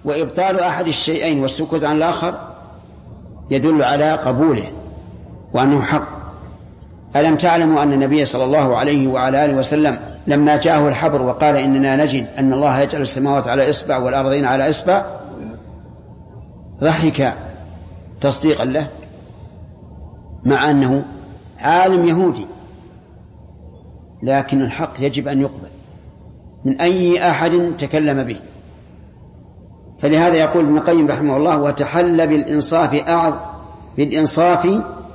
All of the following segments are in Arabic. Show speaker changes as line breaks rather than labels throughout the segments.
وإبطال أحد الشيئين والسكوت عن الآخر يدل على قبوله وأنه حق. ألم تعلموا أن النبي صلى الله عليه وعلى آله وسلم لما جاءه الحبر وقال إننا نجد أن الله يجعل السماوات على إصبع والأرضين على إصبع ضحك تصديقا له، مع أنه عالم يهودي، لكن الحق يجب أن يقبل من أي أحد تكلم به. فلهذا يقول ابن القيم رحمه الله: وتحل بالإنصاف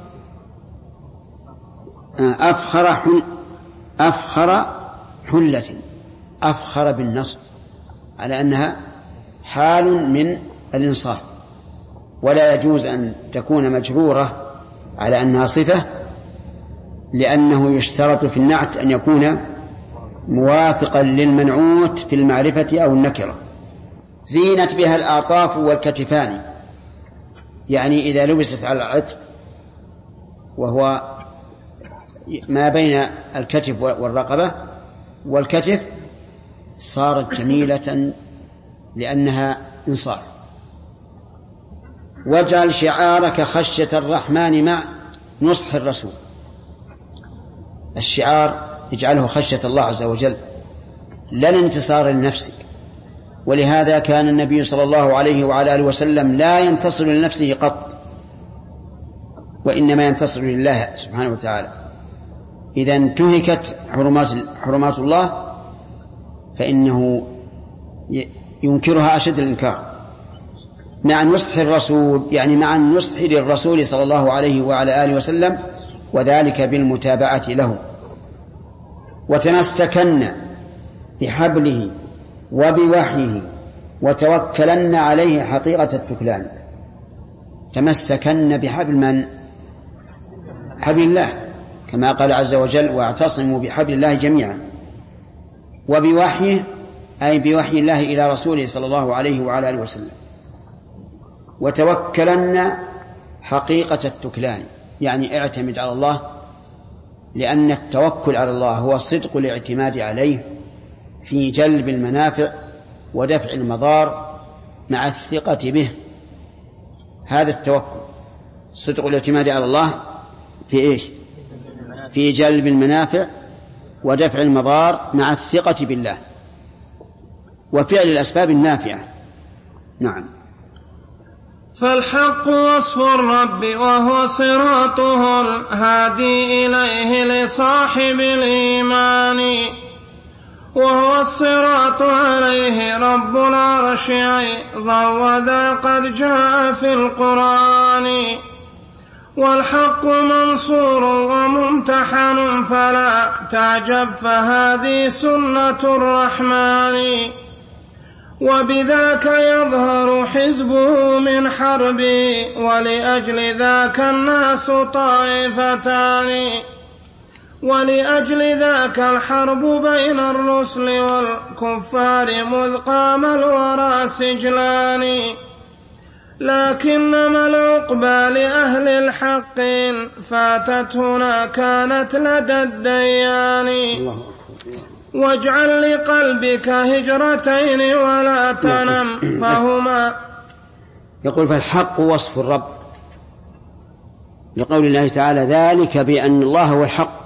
أفخر حلة. أفخر بالنصب على أنها حال من الإنصاف، ولا يجوز أن تكون مجرورة على أنها صفة، لأنه يشترط في النعت أن يكون موافقا للمنعوت في المعرفة أو النكرة. زينت بها الأعطاف والكتفان، يعني إذا لبست على العتق وهو ما بين الكتف والرقبة والكتف صارت جميلة لأنها إنصاف. واجعل شعارك خشية الرحمن مع نصح الرسول. الشعار اجعله خشية الله عز وجل لا الانتصار لنفسك، ولهذا كان النبي صلى الله عليه وعلى آله وسلم لا ينتصر لنفسه قط، وإنما ينتصر لله سبحانه وتعالى. إذا انتهكت حرمات الله فإنه ينكرها أشد الإنكار. مع نصح الرسول يعني مع النصح للرسول صلى الله عليه وعلى آله وسلم، وذلك بالمتابعة له. وتمسكن بحبله وبوحيه وتوكلن عليه حقيقة التكلان. تمسكن بحبل من؟ حبل الله، كما قال عز وجل: واعتصموا بحبل الله جميعا. وبوحيه أي بوحي الله إلى رسوله صلى الله عليه وعلى آله وسلم. وتوكلن حقيقة التكلان يعني اعتمد على الله، لأن التوكل على الله هو صدق الاعتماد عليه في جلب المنافع ودفع المضار مع الثقة به. هذا التوكل صدق الاعتماد على الله في إيش؟ في جلب المنافع ودفع المضار مع الثقة بالله وفعل الأسباب النافعة. نعم.
فالحق وصف الرب وهو صراطه الهادي إليه لصاحب الإيمان، وهو الصراط عليه رب العرش أيضا وذا قد جاء في القرآن. والحق منصور وممتحن فلا تعجب فهذه سنة الرحمن. وبذاك يظهر حزبه من حربه ولأجل ذاك الناس طائفتان. ولأجل ذاك الحرب بين الرسل والكفار مذ قام الورى سجلان. لكنما العقبى لأهل الحق فاتت هنا كانت لدى الديان. واجعل لقلبك هجرتين ولا تنم فهما.
يقول: فالحق وصف الرب، لقول الله تعالى: ذلك بأن الله هو الحق.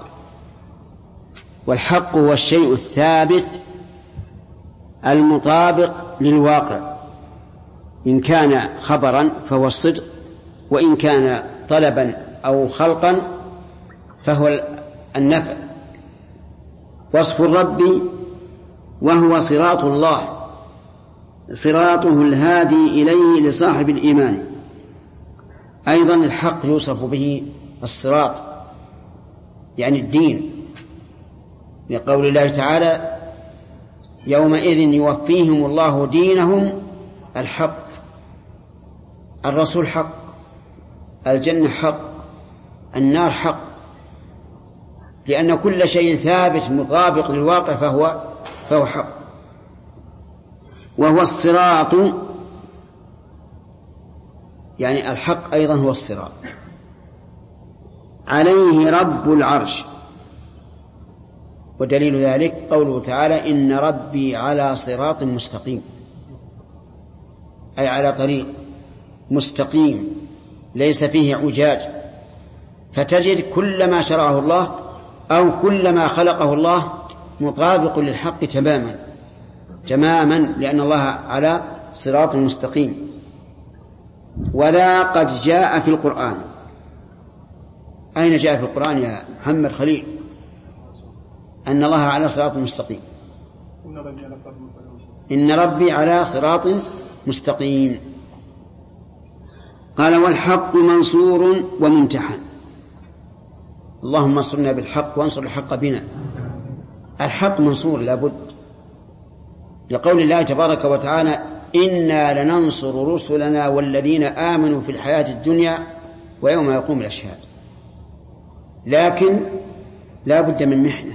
والحق هو الشيء الثابت المطابق للواقع، إن كان خبرا فهو الصدق، وإن كان طلبا أو خلقا فهو النفع. وصف الرب وهو صراط الله، صراطه الهادي إليه لصاحب الإيمان. أيضا الحق يوصف به الصراط يعني الدين، لقول الله تعالى: يومئذ يوفيهم الله دينهم الحق. الرسول حق، الجنة حق، النار حق، لأن كل شيء ثابت مطابق للواقع فهو حق. وهو الصراط يعني الحق أيضا هو الصراط عليه رب العرش. ودليل ذلك قوله تعالى: إن ربي على صراط مستقيم. أي على طريق مستقيم ليس فيه اعوجاج، فتجد كل ما شرعه الله أو كل ما خلقه الله مطابق للحق تماما، لأن الله على صراط مستقيم. وذا قد جاء في القرآن. أين جاء في القرآن يا محمد خليل أن الله على صراط مستقيم؟ إن ربي على صراط مستقيم. قال والحق منصور وممتحن. اللهم انصرنا بالحق وانصر الحق بنا. الحق منصور لابد، لقول الله تبارك وتعالى إنا لننصر رسلنا والذين آمنوا في الحياة الدنيا ويوم يقوم الأشهاد. لكن لا بد من محنة،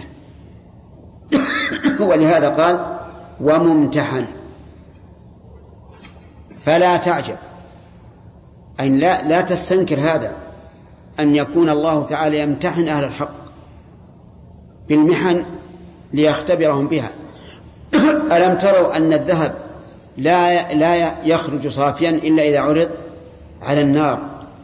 ولهذا قال وممتحن. فلا تعجب، أي لا تستنكر هذا، أن يكون الله تعالى يمتحن أهل الحق بالمحن ليختبرهم بها. ألم تروا أن الذهب لا يخرج صافيا إلا إذا عرض على النار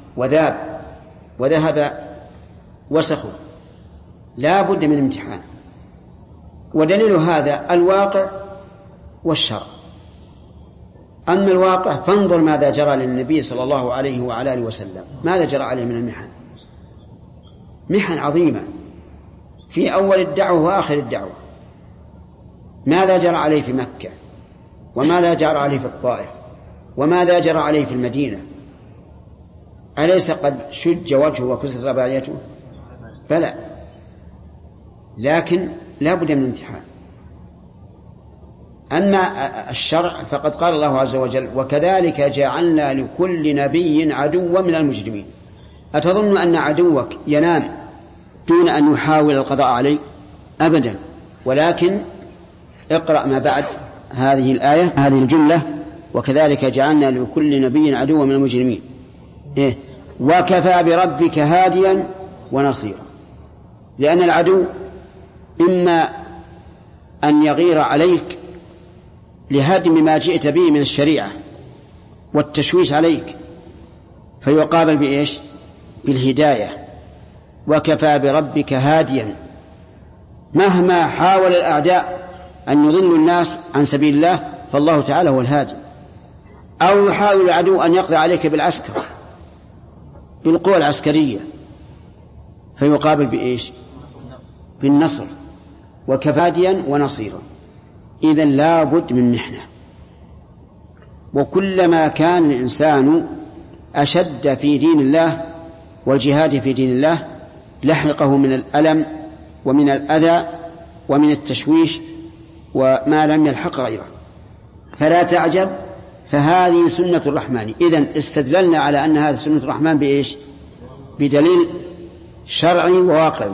وذهب وسخه؟ لا بد من امتحان. ودليل هذا الواقع والشرع. أما الواقع فانظر ماذا جرى للنبي صلى الله عليه وعلى آله وسلم، ماذا جرى عليه من المحن؟ محن عظيمة في أول الدعوة وآخر الدعوة. ماذا جرى عليه في مكة، وماذا جرى عليه في الطائف، وماذا جرى عليه في المدينة؟ أليس قد شج وجهه وكسرت رباعيته؟ بلى، لكن لا بد من امتحان. أما الشرع فقد قال الله عز وجل وكذلك جعلنا لكل نبي عدوا من المجرمين. أتظن أن عدوك ينام دون أن يحاول القضاء عليه؟ أبدا. ولكن اقرأ ما بعد هذه الآية، هذه الجملة وكذلك جعلنا لكل نبي عدوا من المجرمين. وكفى بربك هاديا ونصيرا. لأن العدو إما أن يغير عليك لهدم ما جئت به من الشريعة والتشويش عليك، فيقابل بإيش؟ بالهداية. وكفى بربك هاديا. مهما حاول الأعداء أن يضلوا الناس عن سبيل الله فالله تعالى هو الهادي. أو يحاول العدو أن يقضي عليك بالعسكر، بالقوى العسكرية، فيقابل بإيش؟ بالنصر. وكفى هاديا ونصيرا. إذن لا بد من محنة. وكلما كان الإنسان أشد في دين الله والجهاد في دين الله لحقه من الألم ومن الأذى ومن التشويش وما لم يلحق غيره. فلا تعجب، فهذه سنة الرحمن. إذن استدللنا على أن هذه سنة الرحمن بإيش؟ بدليل شرعي وواقعي.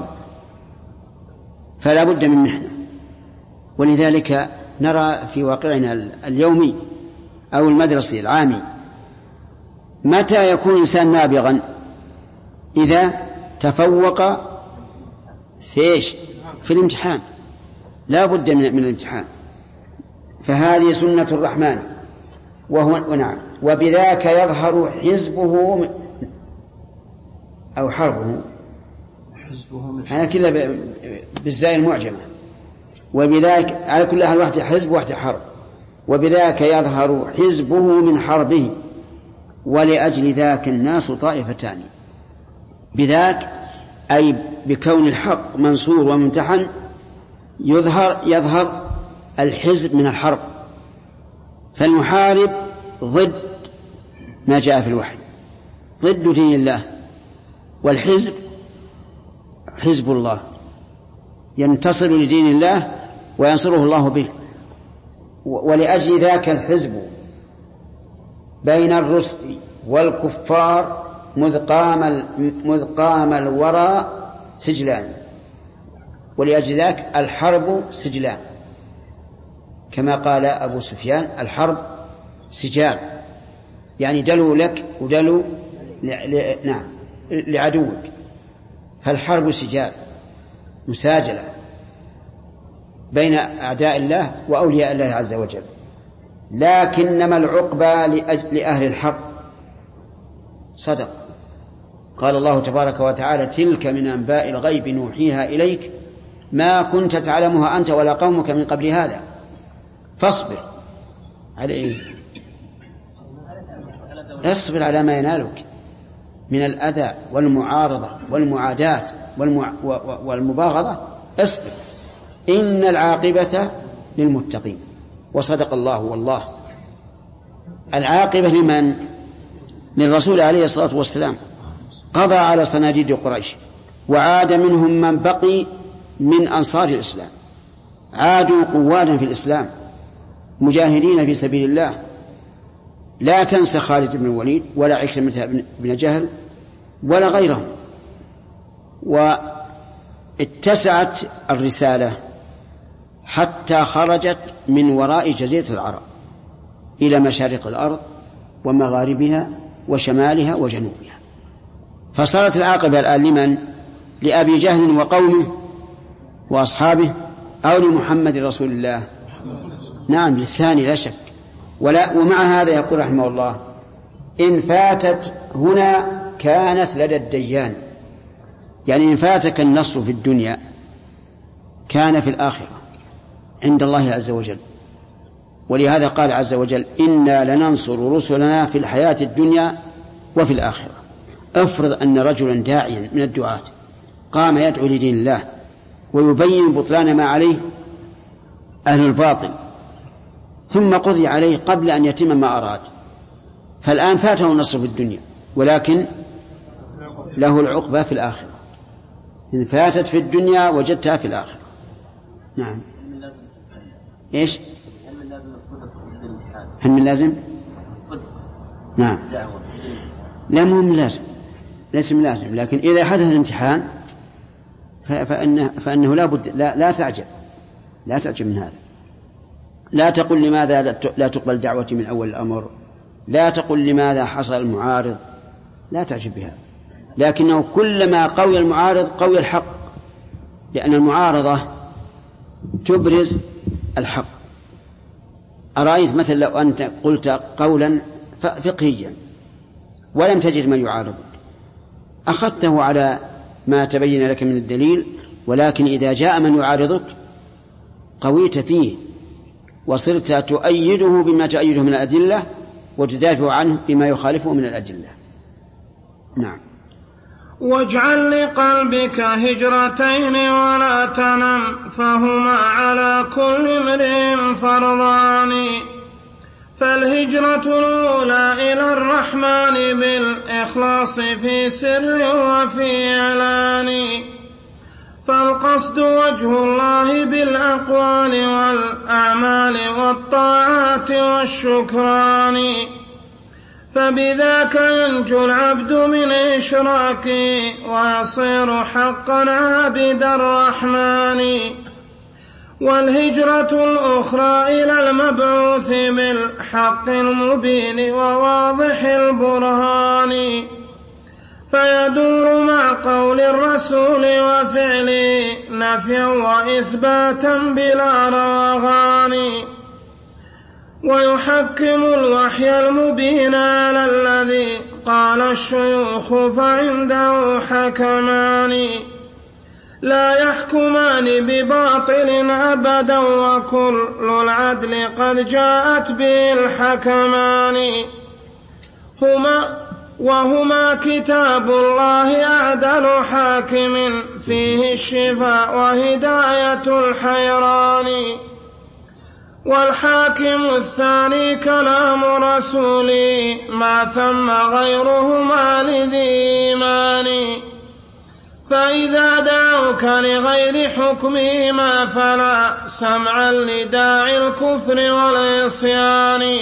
فلا بد من محنة. ولذلك نرى في واقعنا اليومي أو المدرسي العامي متى يكون إنسان نابغا؟ إذا تفوق في إيش؟ في الامتحان. لا بد من الامتحان. فهذه سنة الرحمن. ونعم وبذاك يظهر حزبه أو حربه، أنا كلها بالزاي المعجمة. وبذاك على كل أهل واحد حزب واحد حرب. وبذاك يظهر حزبه من حربه ولأجل ذاك الناس طائفتان. بذاك أي بكون الحق منصور وممتحن يظهر الحزب من الحرب. فالمحارب ضد ما جاء في الوحي، ضد دين الله. والحزب حزب الله ينتصر لدين الله وينصره الله به. ولأجل ذاك الحزب بين الرسل والكفار مذ قام الورى سجلان. ولأجل ذاك الحرب سجلان، كما قال أبو سفيان الحرب سجال، يعني دلوا لك ودلوا لعدوك. فالحرب سجال مساجلة بين أعداء الله وأولياء الله عز وجل. لكنما العقبى لأهل الحق. صدق. قال الله تبارك وتعالى: تلك من أنباء الغيب نوحيها إليك ما كنت تعلمها أنت ولا قومك من قبل هذا فاصبر عليه. اصبر على ما ينالك من الأذى والمعارضة والمعاداة والمباغضة. اصبر، إن العاقبة للمتقين. وصدق الله والله. العاقبة لمن؟ للرسول عليه الصلاة والسلام. قضى على صناديد قريش، وعاد منهم من بقي من أنصار الإسلام، عادوا قوادا في الإسلام مجاهدين في سبيل الله. لا تنسى خالد بن الوليد ولا عكرمة بن جهل ولا غيرهم. واتسعت الرسالة حتى خرجت من وراء جزيرة العرب إلى مشارق الأرض ومغاربها وشمالها وجنوبها. فصارت العاقبة الآن لمن؟ لأبي جهل وقومه وأصحابه أو لمحمد رسول الله؟ نعم، للثاني لا شك. ومع هذا يقول رحمه الله: إن فاتت هنا كانت لدى الديان. يعني إن فاتك النصر في الدنيا كان في الآخرة عند الله عز وجل. ولهذا قال عز وجل: إنا لننصر رسلنا في الحياة الدنيا وفي الآخرة. افرض أن رجلا داعيا من الدعاة قام يدعو لدين الله ويبين بطلان ما عليه أهل الباطل، ثم قضي عليه قبل أن يتم ما أراد، فالآن فاته النصر في الدنيا ولكن له العقبة في الآخرة. إن فاتت في الدنيا وجدتها في الآخرة. نعم. إيش؟
هل من لازم الصدق في الامتحان؟
هل من لازم
الصدق؟
نعم. لا، مو من لازم، ليس من لازم، لكن إذا حدث الامتحان فإنه لا بد. لا تعجب، لا تعجب من هذا. لا تقل لماذا لا تقبل دعوتي من أول الأمر، لا تقل لماذا حصل المعارض، لا تعجب بهذا. لكنه كلما قوي المعارض قوي الحق، لأن المعارضة تبرز الحق. أرأيت مثلا لو أنت قلت قولا فقهيا ولم تجد من يعارضك، أخذته على ما تبين لك من الدليل، ولكن إذا جاء من يعارضك قويت فيه وصرت تؤيده بما تؤيده من الأدلة وتدافع عنه بما يخالفه من الأدلة. نعم.
واجعل لقلبك هجرتين ولا تنم، فهما على كل امرئ فرضان. فالهجرة الأولى إلى الرحمن بالإخلاص في سر وفي إعلان، فالقصد وجه الله بالأقوال والأعمال والطاعات والشكران، فبذاك ينجو العبد من إشراك ويصير حقا عابد الرحمن. والهجرة الأخرى إلى المبعوث بالحق المبين وواضح البرهان، فيدور مع قول الرسول وفعله نفيا وإثباتا بلا روغان، ويحكم الوحي المبين على الذي قال الشيوخ فعنده حكمان، لا يحكمان بباطل أبدا وكل العدل قد جاءت به الحكمان، وهما كتاب الله أعدل حاكم فيه الشفاء وهداية الحيران، والحاكم الثاني كلام رسولي ما ثم غيرهما لذي إيمان، فإذا دعوك لغير حكمهما فلا سمعا لداعي الكفر والعصيان،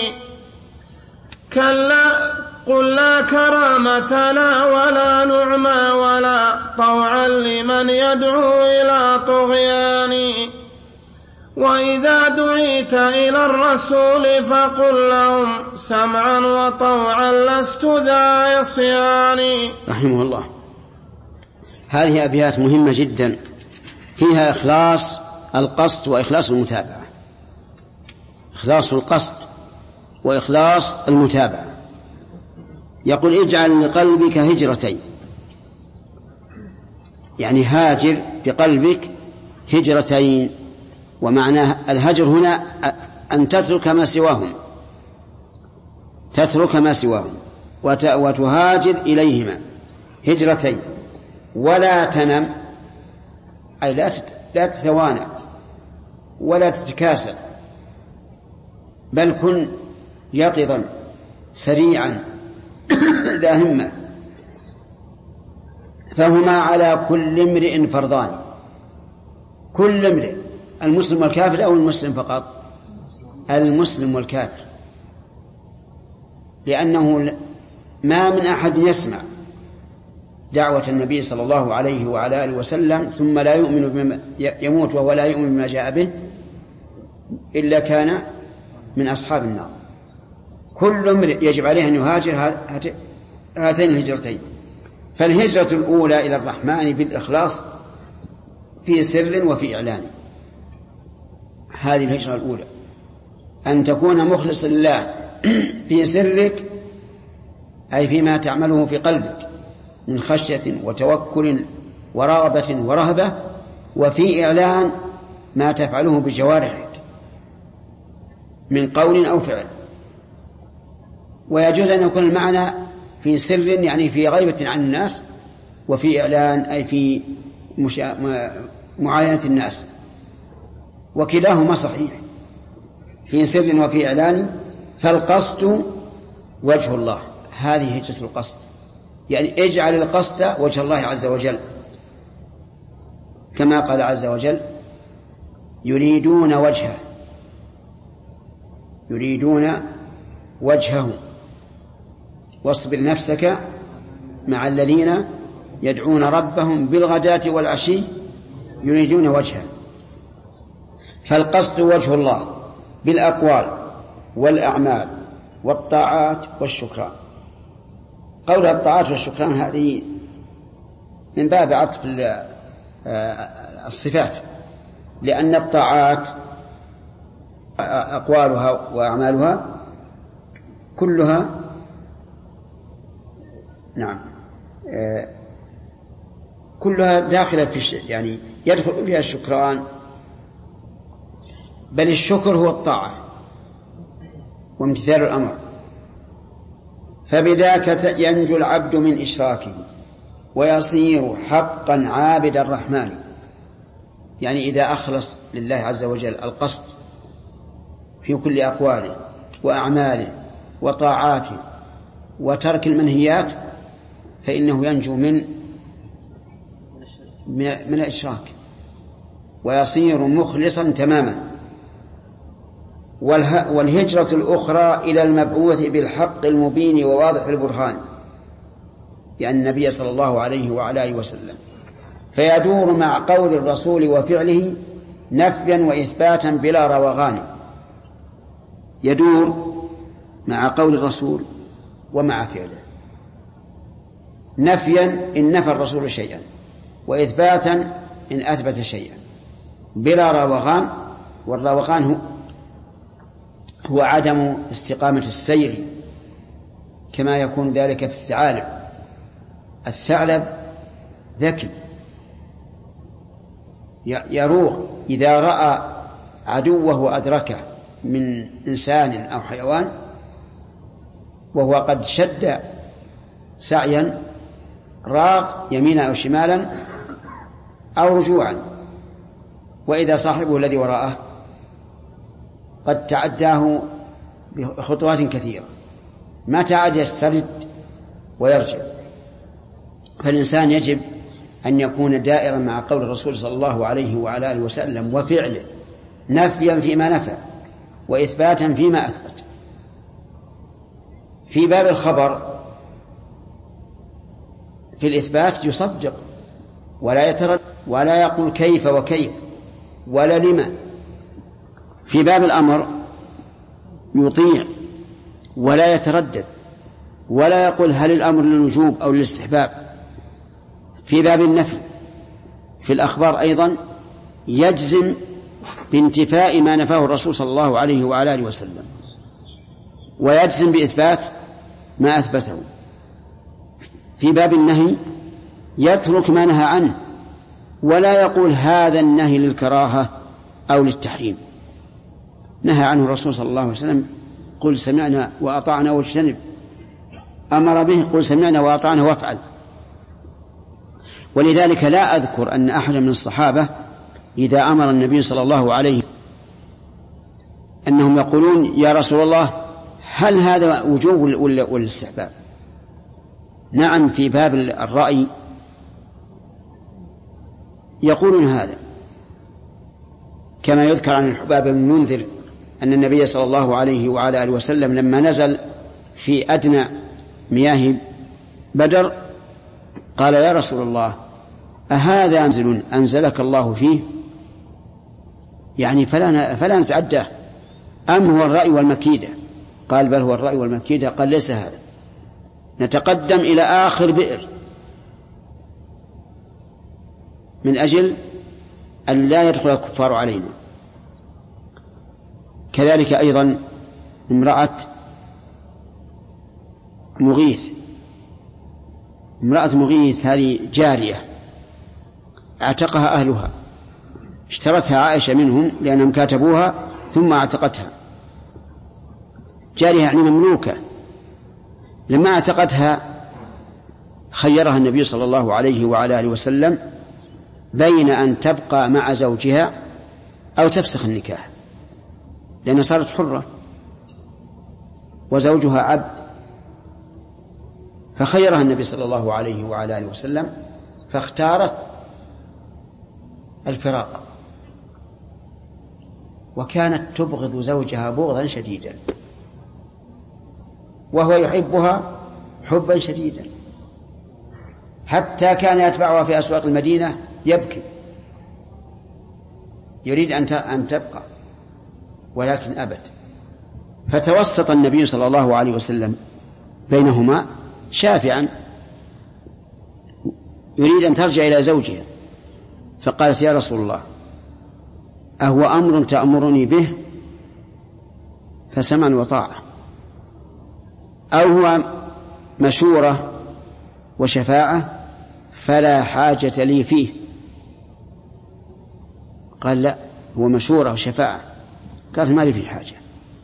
كلا قل لا كرامة لا ولا نعمى ولا طوعا لمن يدعو إلى طغيان، وإذا دعيت إلى الرسول فقل لهم سمعا وطوعا لست ذا عصيان.
رحمه الله. هذه أبيات مهمة جدا فيها إخلاص القصد وإخلاص المتابعة. إخلاص القصد وإخلاص المتابعة. يقول اجعل لقلبك هجرتين، يعني هاجر بقلبك هجرتين. ومعنى الهجر هنا أن تترك ما سواهم، تترك ما سواهم وتهاجر إليهما هجرتين. ولا تنم، أي لا تتوانى ولا تتكاسل، بل كن يقظا سريعا ذا همة، فهما على كل امرئ فرضان. كل امرئ، المسلم والكافر أو المسلم فقط؟ المسلم والكافر، لأنه ما من أحد يسمع دعوة النبي صلى الله عليه وعلى آله وسلم ثم لا يؤمن بما يموت وهو لا يؤمن بما جاء به إلا كان من أصحاب النار. كل امرئ يجب عليه أن يهاجر هاتين الهجرتين. فالهجرة الأولى إلى الرحمن بالإخلاص في سر وفي إعلان، هذه الهجرة الأولى، أن تكون مخلص لله في سرك، أي فيما تعمله في قلبك من خشية وتوكل ورغبة ورهبة، وفي إعلان ما تفعله بجوارحك من قول أو فعل. ويجوز أن يكون المعنى في سر يعني في غيبة عن الناس، وفي إعلان أي في معاينة الناس، وكلاهما صحيح، في سر وفي إعلان. فالقصد وجه الله، هذه هجرة القصد، يعني اجعل القصد وجه الله عز وجل، كما قال عز وجل يريدون وجهه، يريدون وجهه واصبر نفسك مع الذين يدعون ربهم بالغداة والعشي يريدون وجهه. فالقصد وجه الله بالأقوال والأعمال والطاعات والشكران. قول الطاعات والشكران هذه من باب عطف الصفات، لأن الطاعات أقوالها وأعمالها كلها كلها داخلة في يعني يدخل فيها الشكران، بل الشكر هو الطاعة وامتثال الأمر. فبذاك ينجو العبد من إشراكه ويصير حقا عابد الرحمن، يعني إذا أخلص لله عز وجل القصد في كل أقواله وأعماله وطاعاته وترك المنهيات، فإنه ينجو من الإشراك ويصير مخلصا تماما. والهجرة الأخرى إلى المبعوث بالحق المبين وواضح البرهان، يعني النبي صلى الله عليه وعلى آله وسلم، فيدور مع قول الرسول وفعله نفيا وإثباتا بلا روغان. يدور مع قول الرسول ومع فعله، نفيا إن نفى الرسول شيئا، وإثباتا إن أثبت شيئا، بلا روغان. والروغان هو عدم استقامة السير، كما يكون ذلك في الثعالب. الثعلب ذكي يروغ إذا رأى عدوه وأدركه من إنسان أو حيوان وهو قد شد سعيا، راغ يمينا أو شمالا أو رجوعا، وإذا صاحبه الذي وراءه قد تعداه بخطوات كثيرة، متى عاد يسترد ويرجع. فالإنسان يجب أن يكون دائرا مع قول الرسول صلى الله عليه وعلى آله وسلم وفعله، نفيا فيما نفى وإثباتا فيما أثبت. في باب الخبر في الإثبات يصدق ولا يتردد ولا يقول كيف وكيف ولا لما. في باب الأمر يطيع ولا يتردد ولا يقول هل الأمر للوجوب أو للاستحباب. في باب النفي في الأخبار أيضا يجزم بانتفاء ما نفاه الرسول صلى الله عليه وعلى آله وسلم، ويجزم بإثبات ما أثبته. في باب النهي يترك ما نهى عنه ولا يقول هذا النهي للكراهة أو للتحريم. نهى عنه الرسول صلى الله عليه وسلم قل سمعنا وأطعنا واجتنب، أمر به قل سمعنا وأطعنا وافعل. ولذلك لا أذكر أن أحد من الصحابة إذا أمر النبي صلى الله عليه وسلم أنهم يقولون يا رسول الله هل هذا وجوب ولا استحباب؟ نعم، في باب الرأي يقولون هذا، كما يذكر عن الحباب بن منذر أن النبي صلى الله عليه وعلى آله وسلم لما نزل في أدنى مياه بدر قال يا رسول الله أهذا منزل أنزلك الله فيه؟ يعني فلا نتعداه، أم هو الرأي والمكيدة؟ قال بل هو الرأي والمكيدة. قال ليس هذا، نتقدم إلى آخر بئر من أجل أن لا يدخل الكفار علينا. كذلك أيضا امرأة مغيث هذه جارية اعتقها أهلها، اشترتها عائشة منهم لأنهم كاتبوها ثم اعتقتها. جارية يعني مملوكة. لما اعتقتها خيرها النبي صلى الله عليه وعلى آله وسلم بين أن تبقى مع زوجها أو تفسخ النكاح، لأنها صارت حرة وزوجها عبد، فخيرها النبي صلى الله عليه وعلى آله وسلم فاختارت الفراق، وكانت تبغض زوجها بغضا شديدا وهو يحبها حبا شديدا، حتى كان يتبعها في أسواق المدينة يبكي يريد أن تبقى، ولكن أبت. فتوسط النبي صلى الله عليه وسلم بينهما شافعا يريد أن ترجع إلى زوجها، فقالت يا رسول الله أهو أمر تأمرني به فسمعا وطاعة، أو هو مشورة وشفاعة فلا حاجة لي فيه؟ قال لا، هو مشورة وشفاعة. قالت ما لي فيه حاجة.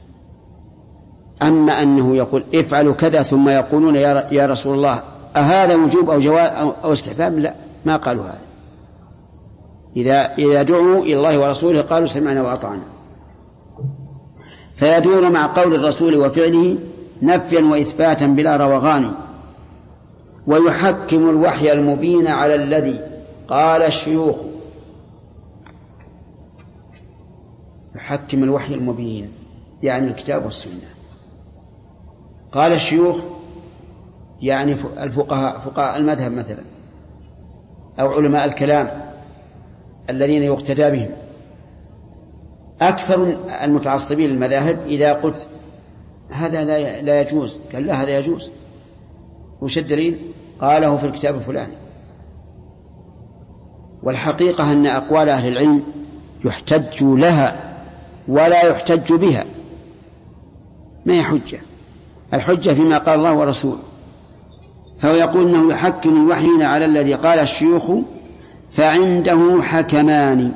أما أنه يقول افعلوا كذا ثم يقولون يا رسول الله أهذا وجوب أو جواز أو استحباب، لا، ما قالوا هذا. إذا دعوا إلى الله ورسوله قالوا سمعنا وأطعنا. فيدور مع قول الرسول وفعله نفيا وإثباتا بلا روغان، ويحكم الوحي المبين على الذي قال الشيوخ. يحكم الوحي المبين يعني الكتاب والسنة. قال الشيوخ يعني فقهاء المذهب مثلا، أو علماء الكلام الذين يقتدى بهم. أكثر المتعصبين للمذاهب إذا قلت هذا لا يجوز قال لا هذا يجوز. وش الدليل؟ قاله في الكتاب الفلاني. والحقيقة أن أقوال أهل العلم يحتج لها ولا يحتج بها، ما هي حجة. الحجة فيما قال الله ورسوله. فهو يقول أنه يحكم الوحي على الذي قال الشيوخ فعنده حكمان،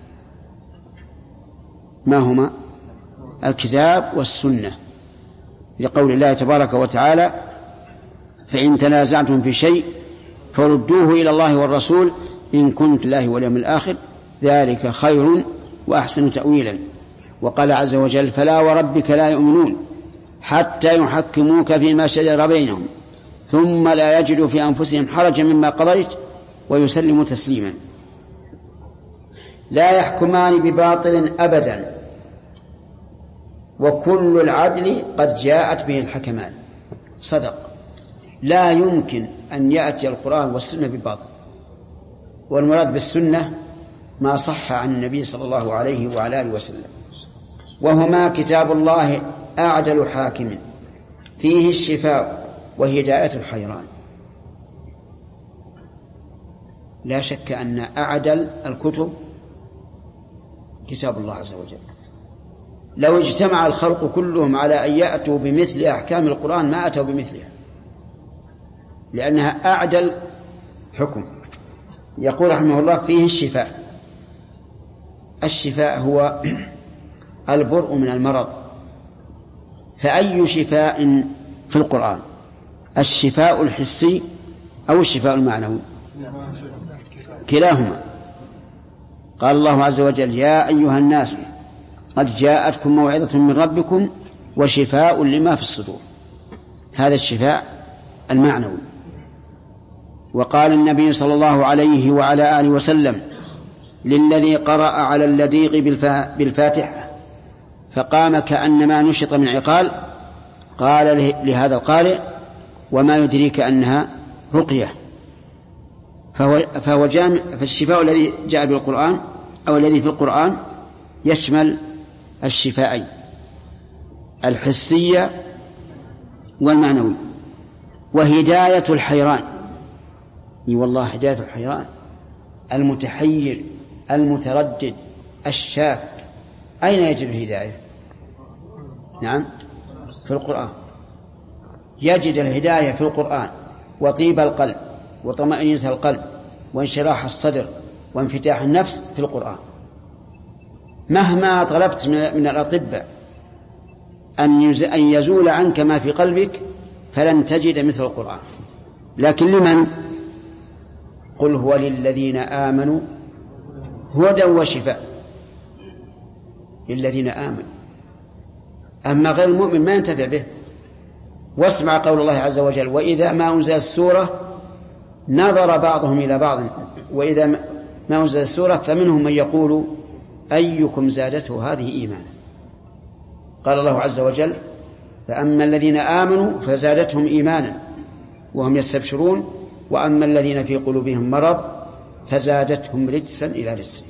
ما هما؟ الكتاب والسنة، لقول الله تبارك وتعالى فإن تنازعتم في شيء فردوه إلى الله والرسول إن كنتم لله واليوم الآخر ذلك خير وأحسن تأويلا. وقال عز وجل فلا وربك لا يؤمنون حتى يحكموك فيما شجر بينهم ثم لا يجدوا في أنفسهم حرجا مما قضيت ويسلموا تسليما. لا يحكمان بباطل أبدا، وكل العدل قد جاءت به الحكمان. صدق، لا يمكن أن يأتي القرآن والسنة بباطل، والمراد بالسنة ما صح عن النبي صلى الله عليه وعلى آله وسلم، وهما كتاب الله أعدل حاكم فيه الشفاء وهداية الحيران. لا شك أن أعدل الكتب كتاب الله عز وجل، لو اجتمع الخلق كلهم على أن يأتوا بمثل أحكام القرآن ما أتوا بمثلها، لأنها أعدل حكم. يقول رحمه الله فيه الشفاء. الشفاء هو البرء من المرض. فأي شفاء في القرآن؟ الشفاء الحسي أو الشفاء المعنوي؟ كلاهما. قال الله عز وجل يا أيها الناس قد جاءتكم موعظة من ربكم وشفاء لما في الصدور، هذا الشفاء المعنوي. وقال النبي صلى الله عليه وعلى آله وسلم للذي قرأ على اللديغ بالفاتحة فقام كأنما نشط من عقال، قال لهذا القارئ وما يدريك أنها رقية. فالشفاء الذي جاء بالقرآن أو الذي في القرآن يشمل الشفاءين الحسية والمعنوي. وهداية الحيران، والله هداية الحيران، المتحير المتردد الشاك، أين يجد الهداية؟ نعم في القرآن. يجد الهداية في القرآن، وطيب القلب وطمأنينة القلب وانشراح الصدر وانفتاح النفس في القرآن. مهما طلبت من الأطباء أن يزول عنك ما في قلبك فلن تجد مثل القرآن. لكن لمن؟ قل هو للذين آمنوا هدى وشفاء، للذين آمنوا. أما غير المؤمن ما ينتفع به. واسمع قول الله عز وجل وإذا ما أنزل السورة نظر بعضهم إلى بعض، وإذا ما أنزل السورة فمنهم من يقول أيكم زادته هذه إيمانا. قال الله عز وجل فأما الذين آمنوا فزادتهم إيمانا وهم يستبشرون، وأما الذين في قلوبهم مرض فزادتهم رجسا إلى رجس.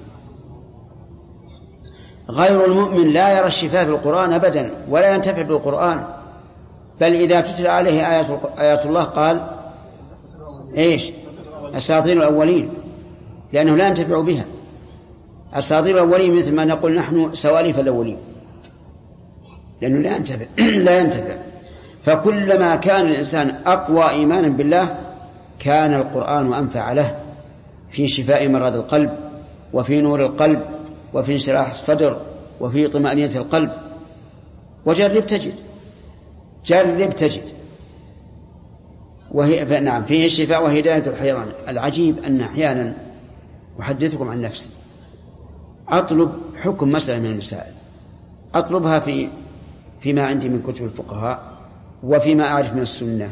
غير المؤمن لا يرى الشفاء في القرآن أبدا ولا ينتفع بالقرآن، بل إذا تتلى عليه آيات الله قال إيش؟ أساطير الأولين، لأنه لا ينتفع بها. أساطير الأولين مثل ما نقول نحن سواليف الأولين، لأنه لا ينتفع. فكلما كان الإنسان أقوى إيمانا بالله كان القرآن أنفع له في شفاء مرض القلب وفي نور القلب وفي انشراح الصدر وفي طمأنينة القلب. وجرب تجد، جرب تجد. نعم فيه الشفاء وهداية الحيران. العجيب أن أحيانا أحدثكم عن نفسي أطلب حكم مسألة من المسائل، أطلبها فيما عندي من كتب الفقهاء وفيما أعرف من السنة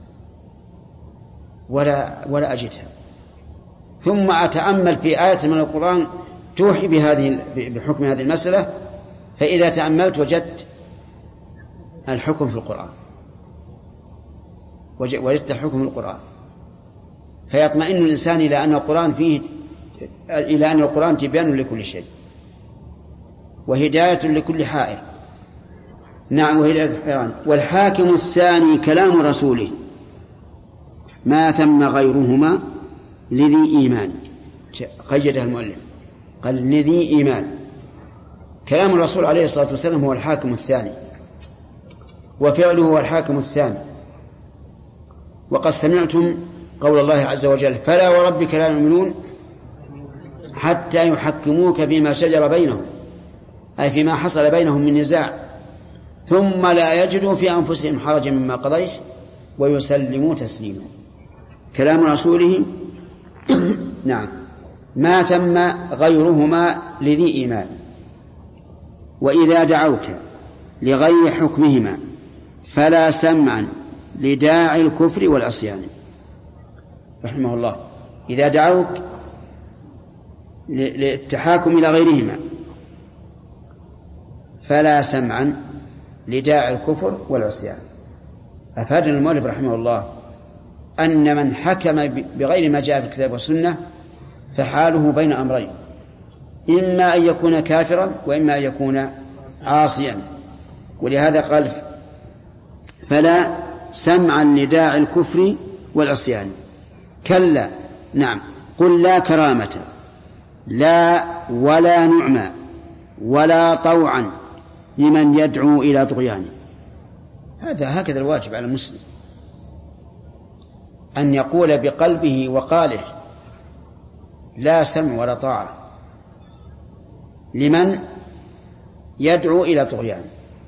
ولا أجدها، ثم أتأمل في آية من القرآن توحي بحكم هذه المسألة، فإذا تأملت وجدت الحكم في القرآن، وجدت الحكم في القرآن، فيطمئن الإنسان إلى أن القرآن تبيان لكل شيء وهداية لكل حائر. نعم وهداية الحيران. والحاكم الثاني كلام رسوله ما ثم غيرهما لذي إيمان، قيدها المؤلف قال لذي إيمان. كلام الرسول عليه الصلاة والسلام هو الحاكم الثاني، وفعله هو الحاكم الثاني. وقد سمعتم قول الله عز وجل فلا وربك لا يؤمنون حتى يحكموك فيما شجر بينهم، أي فيما حصل بينهم من نزاع، ثم لا يجدوا في أنفسهم حرجا مما قضيت ويسلموا تسليما. كلام رسوله نعم ما ثم غيرهما لذي إيمان. وإذا دعوك لغير حكمهما فلا سمعا لداعي الكفر والعصيان. رحمه الله إذا دعوك للتحاكم إلى غيرهما فلا سمعا لداعي الكفر والعصيان. أفادنا المؤلف رحمه الله أن من حكم بغير ما جاء في الكتاب والسنة فحاله بين أمرين، إما أن يكون كافرا وإما أن يكون عاصيا. ولهذا قال فلا سمعا لداعي الكفر والعصيان. كلا نعم قل لا كرامة لا ولا نعمة ولا طوعا لمن يدعو إلى طغيانه. هكذا الواجب على المسلم، أن يقول بقلبه وقاله لا سمع ولا طاعة لمن يدعو إلى طغيان.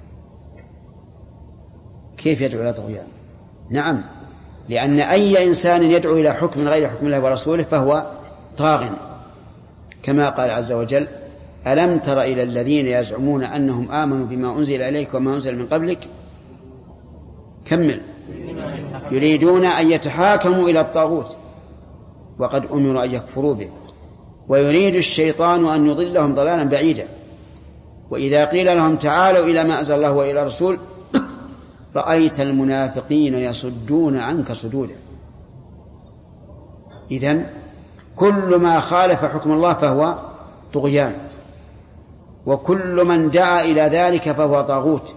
كيف يدعو إلى طغيان؟ نعم، لأن أي إنسان يدعو إلى حكم غير حكم الله ورسوله فهو طاغ، كما قال عز وجل: ألم تر إلى الذين يزعمون أنهم آمنوا بما أنزل إليك وما أنزل من قبلك كمل يريدون أن يتحاكموا إلى الطاغوت وقد أمروا أن يكفروا به ويريد الشيطان أن يضلهم ضلالا بعيدا. وإذا قيل لهم تعالوا إلى ما أنزل الله وإلى الرسول رأيت المنافقين يصدون عنك صدودا. إذن كل ما خالف حكم الله فهو طغيان، وكل من دعا إلى ذلك فهو طاغوت.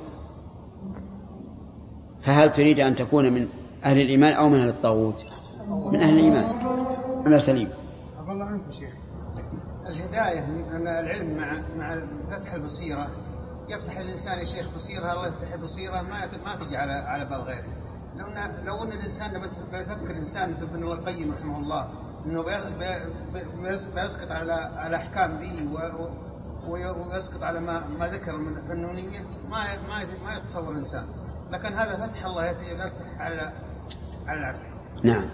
فهل تريد أن تكون من أهل الإيمان أو من أهل الطاغوت؟ من أهل الإيمان. أنا سليم.
أفضل الله عنك شيخ. الهداية أن العلم مع فتح البصيرة يفتح الإنسان يا شيخ بصيرة، الله يفتح البصيرة ما تجي على بال غيره. لو أن الإنسان بيفكر الإنسان في ابن القيم رحمه الله إنه بيسقط على أحكام ذي ويسقط على ما ذكر من الفنونية ما يتصور الإنسان، لكن هذا فتح الله يفتح على العقل.
نعم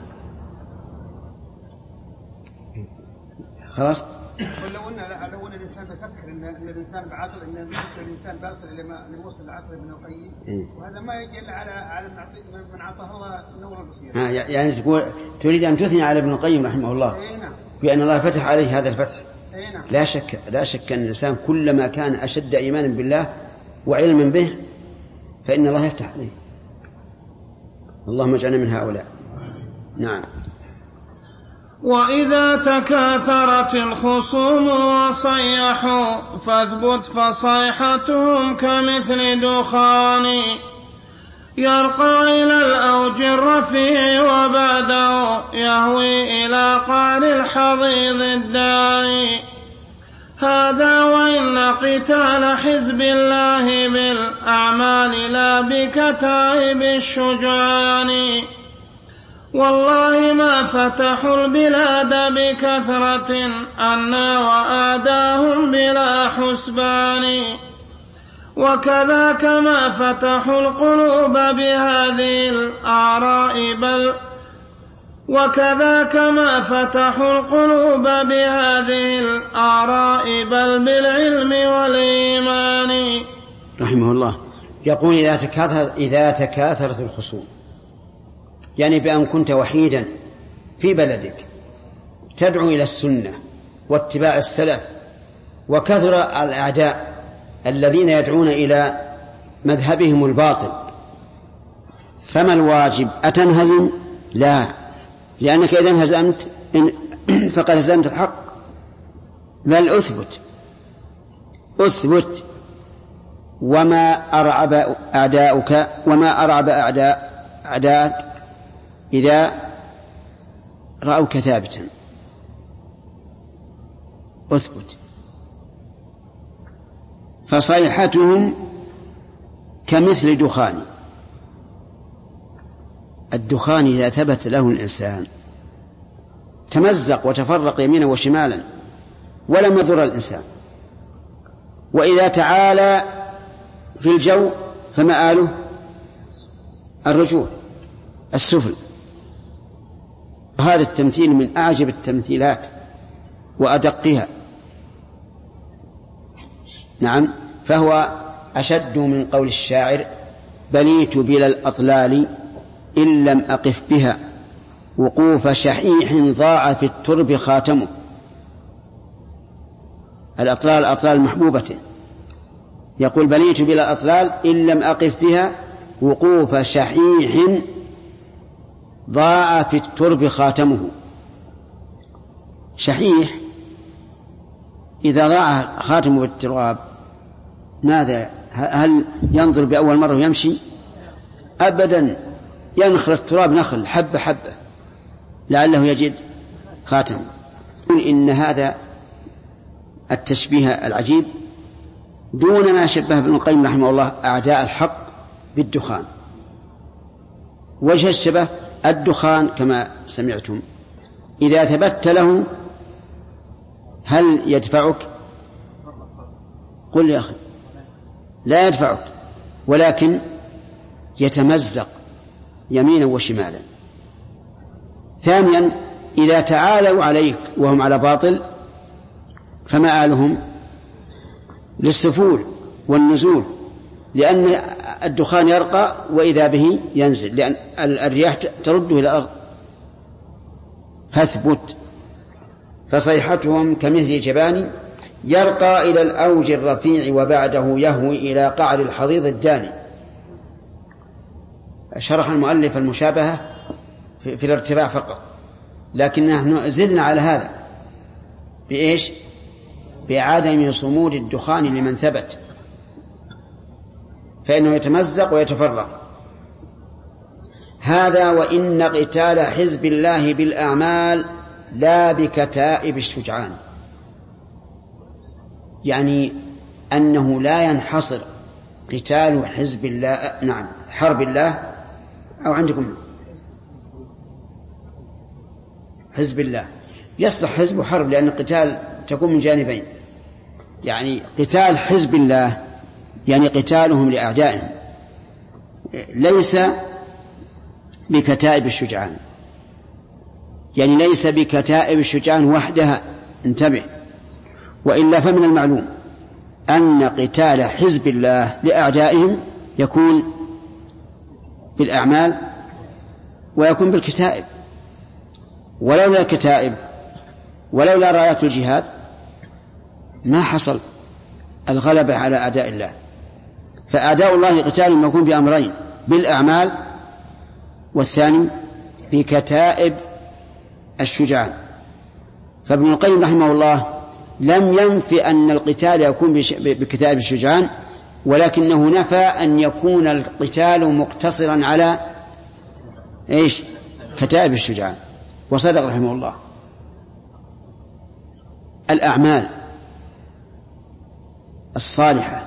خلاص.
لو ان الانسان بيفكر ان الانسان بعقل ان الانسان باصل لموصل العقل ابن القيم، وهذا ما يجي الا على من اعطاه الله نور البصيره.
يعني تريد ان تثني على ابن القيم رحمه الله بان الله فتح عليه هذا الفتح.
نعم.
لا شك ان الانسان كلما كان اشد ايمانا بالله وعلما به فان الله يفتح عليه. اللهم اجعلنا من هؤلاء. نعم.
وإذا تكاثرت الخصوم وصيحوا فاثبت فصيحتهم كمثل دخان يرقى إلى الأوج الرفيع وبعده يهوي إلى قعر الحضيض الداعي. هذا وإن قتال حزب الله بالأعمال لا بكتائب الشجعان. والله ما فتحوا البلاد بكثرة أنا وآداهم بلا حسبان. وكذاك ما فتحوا القلوب بهذه الآراء بل بالعلم والإيمان.
رحمه الله يقول إذا تكاثرت الخصوم، يعني بأن كنت وحيدا في بلدك تدعو إلى السنة واتباع السلف وكثر الأعداء الذين يدعون إلى مذهبهم الباطل، فما الواجب؟ أتنهزم؟ لا، لأنك إذا انهزمت فقد هزمت الحق، بل أثبت وما أرعب أعداؤك وما أرعب أعداءك إذا رأوك ثابتا. أثبت. فصيحتهم كمثل دخان. الدخان إذا ثبت له الإنسان تمزق وتفرق يمينا وشمالا ولم يضر الإنسان، وإذا تعالى في الجو فمآله الرجوع السفل. هذا التمثيل من أعجب التمثيلات وأدقها. نعم، فهو أشد من قول الشاعر: بليت بلا الأطلال إن لم أقف بها وقوف شحيح ضاع في الترب خاتمه. الأطلال أطلال محبوبة، يقول: بليت بلا الأطلال إن لم أقف بها وقوف شحيح ضاع في الترب خاتمه. شحيح إذا ضاع خاتمه بالتراب ماذا؟ هل ينظر بأول مرة ويمشي؟ أبدا، ينخل التراب نخل حبة حبة لعله يجد خاتم. إن هذا التشبيه العجيب دون ما شبه ابن القيم رحمه الله أعداء الحق بالدخان. وجه الشبه الدخان كما سمعتم إذا ثبت له هل يدفعك؟ قل يا أخي لا يدفعك، ولكن يتمزق يمينا وشمالا. ثانيا إذا تعالوا عليك وهم على باطل فمآلهم للسفول والنزول، لأن الدخان يرقى وإذا به ينزل، لأن الرياح ترده إلى الأرض. فاثبت. فصيحتهم كمثل جبان يرقى إلى الأوج الرفيع وبعده يهوي إلى قعر الحضيض الداني. شرح المؤلف المشابهة في الارتفاع فقط، لكن نحن زدنا على هذا بإيش؟ بعدم صمود الدخان لمن ثبت، فإنه يتمزق ويتفرغ. هذا وإن قتال حزب الله بالأعمال لا بكتائب الشجعان، يعني أنه لا ينحصر قتال حزب الله، نعم حرب الله، أو عندكم حزب الله يصلح حزب وحرب، لأن القتال تكون من جانبين. يعني قتال حزب الله يعني قتالهم لأعدائهم، ليس بكتائب الشجعان، يعني ليس بكتائب الشجعان وحدها، انتبه. وإلا فمن المعلوم أن قتال حزب الله لأعدائهم يكون بالأعمال ويكون بالكتائب. ولولا الكتائب ولولا رايات الجهاد ما حصل الغلبة على أعداء الله. فأعداء الله قتالهم يكون بأمرين: بالأعمال، والثاني بكتائب الشجعان. فابن القيم رحمه الله لم ينفي أن القتال يكون بكتائب الشجعان، ولكنه نفى أن يكون القتال مقتصرا على إيش؟ كتائب الشجعان. وصدق رحمه الله. الأعمال الصالحة،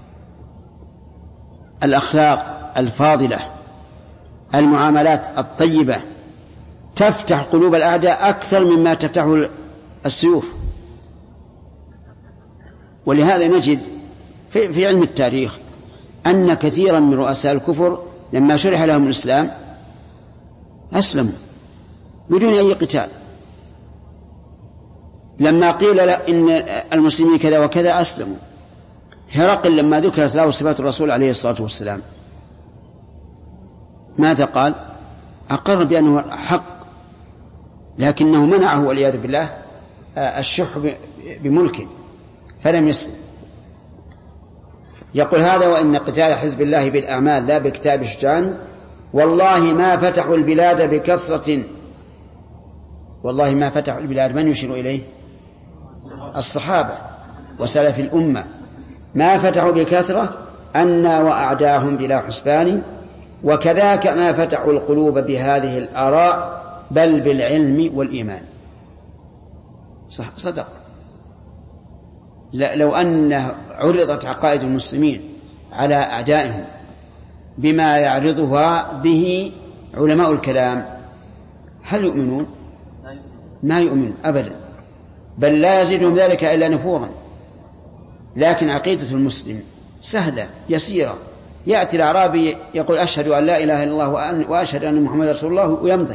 الأخلاق الفاضلة، المعاملات الطيبة تفتح قلوب الأعداء أكثر مما تفتحه السيوف. ولهذا نجد في علم التاريخ أن كثيرا من رؤساء الكفر لما شرح لهم الإسلام أسلموا بدون أي قتال. لما قيل إن المسلمين كذا وكذا أسلموا. هرقل لما ذكرت له صفات الرسول عليه الصلاة والسلام ماذا قال؟ أقر بأنه حق، لكنه منعه والعياذ بالله الشح بملكه فلم يسلم. يقول هذا وإن قتال حزب الله بالأعمال لا بكتاب الشجعان والله ما فتحوا البلاد بكثرة. والله ما فتحوا البلاد، من يشير إليه؟ الصحابة وسلف الأمة. ما فتحوا بكثرة أنا وأعداهم بلا حسبان، وكذاك ما فتحوا القلوب بهذه الآراء بل بالعلم والإيمان. صدق. لو أن عرضت عقائد المسلمين على أعدائهم بما يعرضها به علماء الكلام هل يؤمنون؟ ما يؤمن أبدا، بل لا يزيدهم ذلك إلا نفورا. لكن عقيدة المسلم سهلة يسيرة. يأتي الأعرابي يقول أشهد أن لا إله إلا الله وأشهد أن محمد رسول الله ويمضي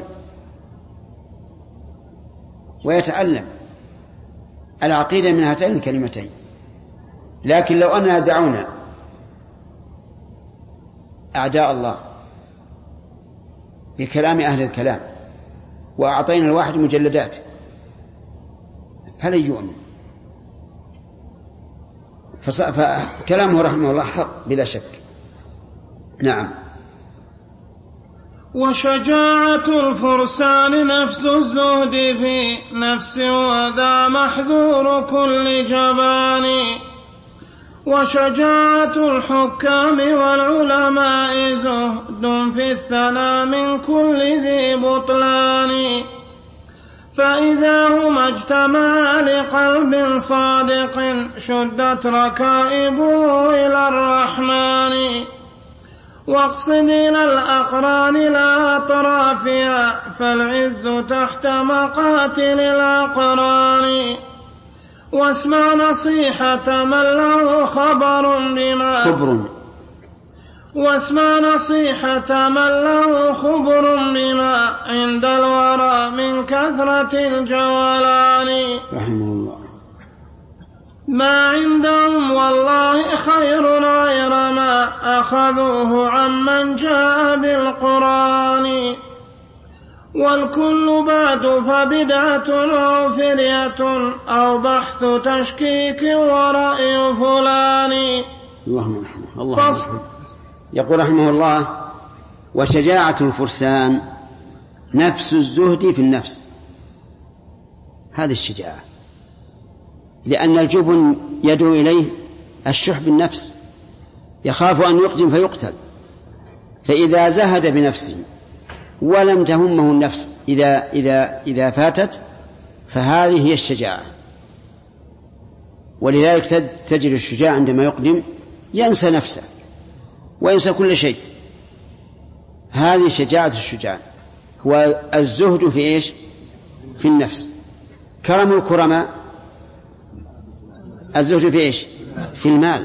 ويتعلم العقيدة من هاتين الكلمتين. لكن لو أننا دعونا أعداء الله بكلام أهل الكلام وأعطينا الواحد مجلدات فلن يؤمن. فكلامه رحمه الله حق بلا شك. نعم.
وشجاعة الفرسان نفس الزهد في نفس وذا محذور كل جبان. وشجاعة الحكام والعلماء زهد في الثنى من كل ذي بطلان. فإذا هما اجتمعا لقلب صادق شدت ركائبه إلى الرحمن. واقصد إلى الأقران لا أطرافها فالعز تحت مقاتل الأقران. واسمع نصيحة من له خبر بما عند الورى من كثرة الجولان.
رحمه الله.
ما عندهم والله خير غير ما أخذوه عمن جاء بالقرآن. والكل بعد فبدعة أو فرية أو بحث تشكيك ورأي فلان.
اللهم رحمه الله. يقول رحمه الله: وشجاعة الفرسان نفس الزهد في النفس. هذه الشجاعة، لأن الجبن يدعو إليه الشح بالنفس، يخاف أن يقدم فيقتل، فإذا زهد بنفسه ولم تهمه النفس إذا فاتت فهذه هي الشجاعة. ولذلك تجد الشجاع عندما يقدم ينسى نفسه وينسى كل شيء. هذه شجاعة الشجاع، هو الزهد في إيش؟ في النفس. كرم الكرماء الزهد في إيش؟ في المال.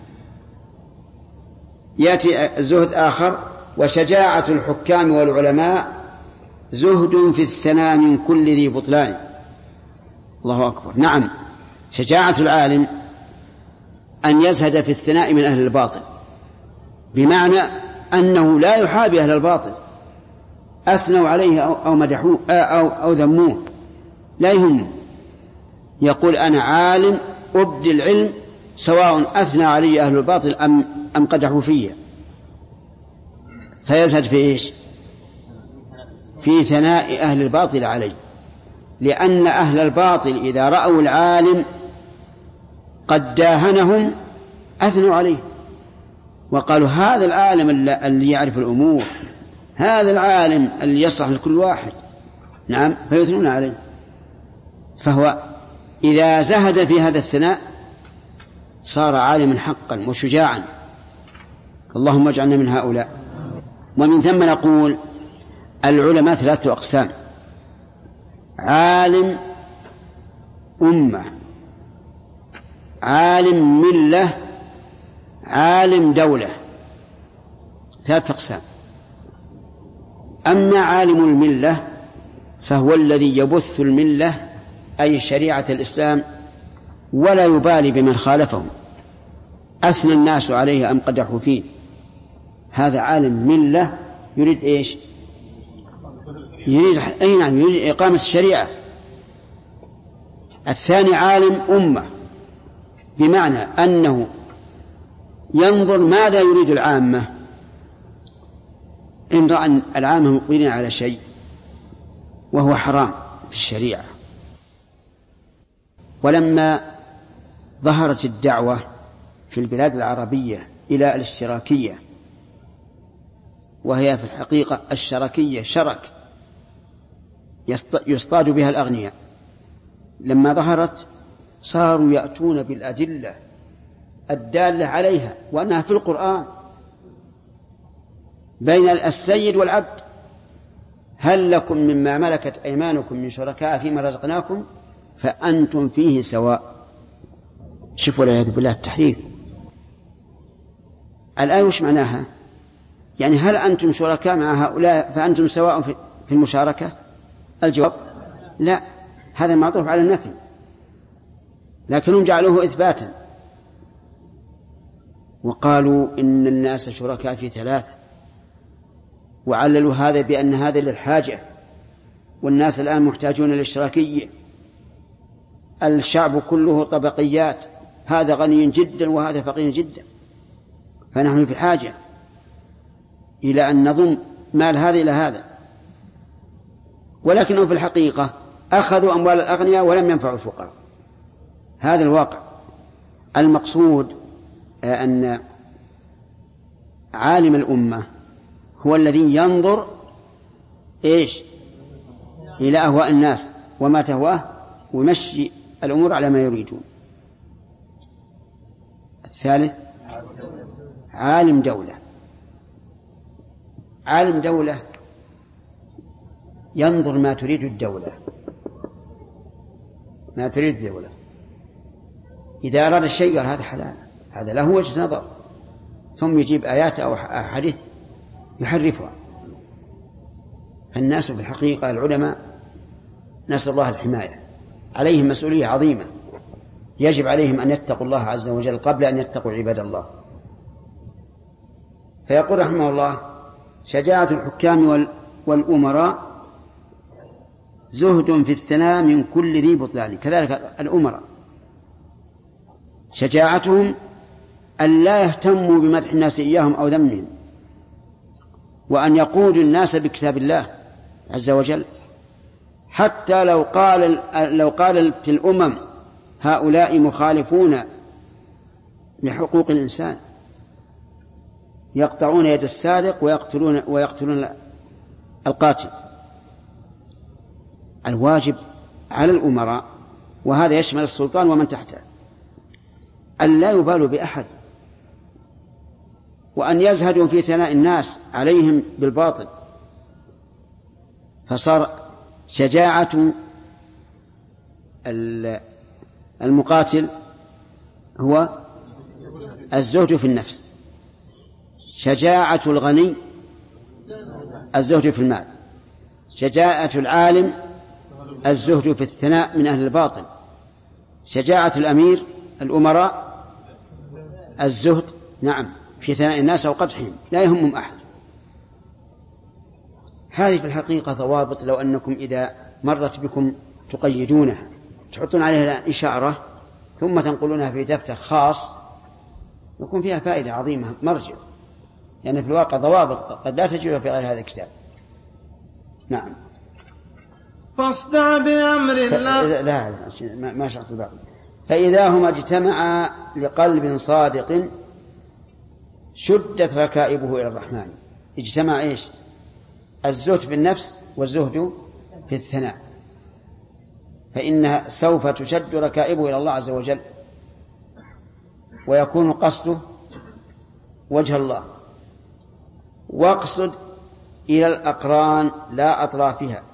يأتي الزهد آخر: وشجاعة الحكام والعلماء زهد في الثناء من كل ذي بطلان. الله أكبر. نعم، شجاعة العالم أن يزهد في الثناء من أهل الباطل، بمعنى أنه لا يحابي أهل الباطل، أثنوا عليه أو مدحوه أو ذموه لا يهمه، يقول أنا عالم أبدي العلم سواء أثنى علي أهل الباطل أم قدحوا فيه. فيزهد في إيش؟ في ثناء أهل الباطل عليه، لأن أهل الباطل إذا رأوا العالم قد داهنهم أثنوا عليه وقالوا هذا العالم اللي يعرف الأمور، هذا العالم اللي يصلح لكل واحد. نعم، فيثنون عليه. فهو إذا زهد في هذا الثناء صار عالما حقا وشجاعا. اللهم اجعلنا من هؤلاء. ومن ثم نقول العلماء 3 أقسام: عالم أمة، عالم ملة، عالم دولة. 3 أقسام. أما عالم الملة فهو الذي يبث الملة أي شريعة الإسلام ولا يبالي بمن خالفه، أثنى الناس عليه أم قدحوا فيه. هذا عالم ملة يريد إيش؟ يريد إقامة الشريعة. الثاني عالم أمة، بمعنى أنه ينظر ماذا يريد العامة. إن رأى العامة مقبلين على شيء وهو حرام في الشريعة. ولما ظهرت الدعوة في البلاد العربية إلى الاشتراكية، وهي في الحقيقة الشركية شرك يصطاد بها الأغنياء، لما ظهرت صاروا يأتون بالأدلة الدالة عليها وأنها في القرآن بين السيد والعبد: هل لكم مما ملكت أيمانكم من شركاء فيما رزقناكم فأنتم فيه سواء. شوفوا والعياذ بالله التحريف. الآية وش معناها؟ يعني هل أنتم شركاء مع هؤلاء فأنتم سواء في المشاركة؟ الجواب لا، هذا معطوف على النفي، لكنهم جعلوه إثباتا وقالوا إن الناس شركاء في 3، وعللوا هذا بأن هذا للحاجة، والناس الآن محتاجون للاشتراكية، الشعب كله طبقيات، هذا غني جدا وهذا فقير جدا، فنحن في حاجة إلى أن نضم مال هذا إلى هذا. ولكنهم في الحقيقة أخذوا أموال الأغنياء ولم ينفعوا الفقراء. هذا الواقع. المقصود أن عالم الأمة هو الذي ينظر إيش؟ إلى أهواء الناس وما تهواه ويمشي الأمور على ما يريدون. الثالث عالم دولة. عالم دولة ينظر ما تريد الدولة، ما تريد الدولة. إذا أراد الشيء قال هذا حلال، هذا له وجه نظر، ثم يجيب آيات أو أحاديث يحرفها. فالناس في الحقيقة العلماء نسأل الله الحماية، عليهم مسؤولية عظيمة، يجب عليهم أن يتقوا الله عز وجل قبل أن يتقوا عباد الله. فيقول رحمه الله: شجاعة الحكام والأمراء زهد في الثناء من كل ذي بطلان. كذلك الأمراء شجاعتهم أن لا يهتموا بمدح الناس إياهم أو ذمهم، وأن يقودوا الناس بكتاب الله عز وجل، حتى لو قالت الأمم هؤلاء مخالفون لحقوق الإنسان، يقطعون يد السارق ويقتلون القاتل. الواجب على الأمراء، وهذا يشمل السلطان ومن تحته، أن لا يبالوا بأحد، وأن يزهدوا في ثناء الناس عليهم بالباطل. فصار شجاعة المقاتل هو الزهد في النفس، شجاعة الغني الزهد في المال، شجاعة العالم الزهد في الثناء من أهل الباطل، شجاعة الأمير الأمراء الزهد في ثناء الناس أو قدحهم، لا يهمهم أحد. هذه في الحقيقة ضوابط لو أنكم إذا مرت بكم تقيدونها، تحطون عليها إشارة ثم تنقلونها في دفتر خاص، يكون فيها فائدة عظيمة مرجع، لأن في الواقع ضوابط قد لا تجدها في غير هذا الكتاب. نعم.
فاصدع بأمر الله.
لا ما شرط البعض. فإذا هما اجتمعا لقلب صادق شدت ركائبه إلى الرحمن. اجتمع إيش؟ الزهد في النفس والزهد في الثناء، فإنها سوف تشد ركائبه إلى الله عز وجل، ويكون قصده وجه الله. واقصد إلى الأقران لا أطرافها،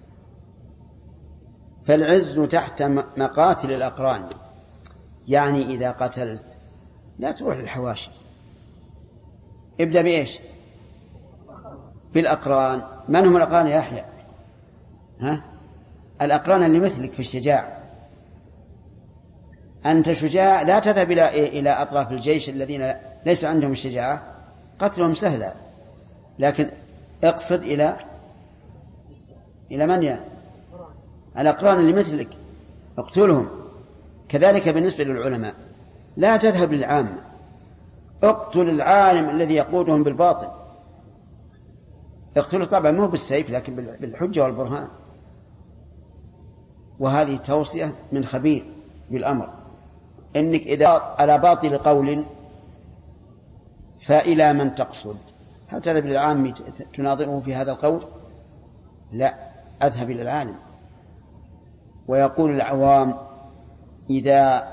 فالعز تحت مقاتل الأقران. يعني إذا قتلت لا تروح للحواشي، ابدأ بإيش؟ بالأقران. من هم الأقران يا يحيى؟ الأقران اللي مثلك في الشجاعة. أنت شجاع، لا تذهب إلى أطراف الجيش الذين ليس عندهم الشجاعة، قتلهم سهلا، لكن اقصد إلى من يا الأقران اللي مثلك، اقتلهم. كذلك بالنسبة للعلماء، لا تذهب للعامة، اقتل العالم الذي يقودهم بالباطل. اقتله طبعا مو بالسيف، لكن بالحجة والبرهان. وهذه توصية من خبير بالأمر، إنك إذا على باطل قول فإلى من تقصد؟ هل تذهب للعام تناظره في هذا القول؟ لا، أذهب إلى العالم. ويقول العوام: إذا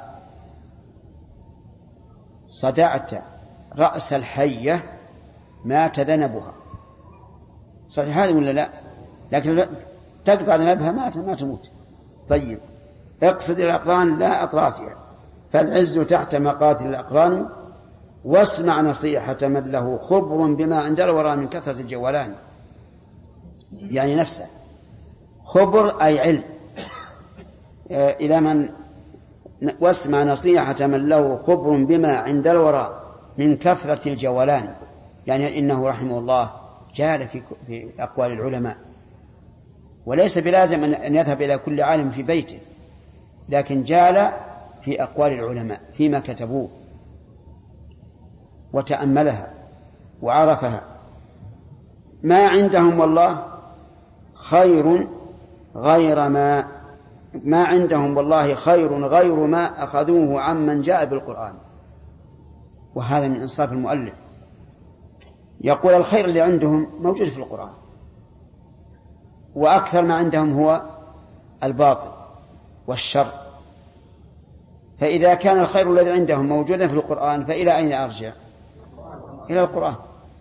صدعت رأس الحية مات ذنبها. صحيح هذا ولا لا؟ لكن تقطع ذنبها ما تموت. طيب، اقصد الأقران لا أطرافها، فالعز تحت مقاتل الأقران، واسمع نصيحة من له خبر بما عند الورى من كثرة الجولان. يعني نفسه خبر أي علم، إلى من واسمع نصيحة من له خبر بما عند الورى من كثرة الجولان. يعني إنه رحمه الله جال في أقوال العلماء، وليس بلازم أن يذهب إلى كل عالم في بيته، لكن جال في أقوال العلماء فيما كتبوه وتأملها وعرفها. ما عندهم والله خير غير ما عندهم والله خير غير ما أخذوه عمن جاء بالقرآن. وهذا من إنصاف المؤلف، يقول الخير اللي عندهم موجود في القرآن، وأكثر ما عندهم هو الباطل والشر. فإذا كان الخير الذي عندهم موجودا في القرآن فإلى أين أرجع؟ إلى القرآن.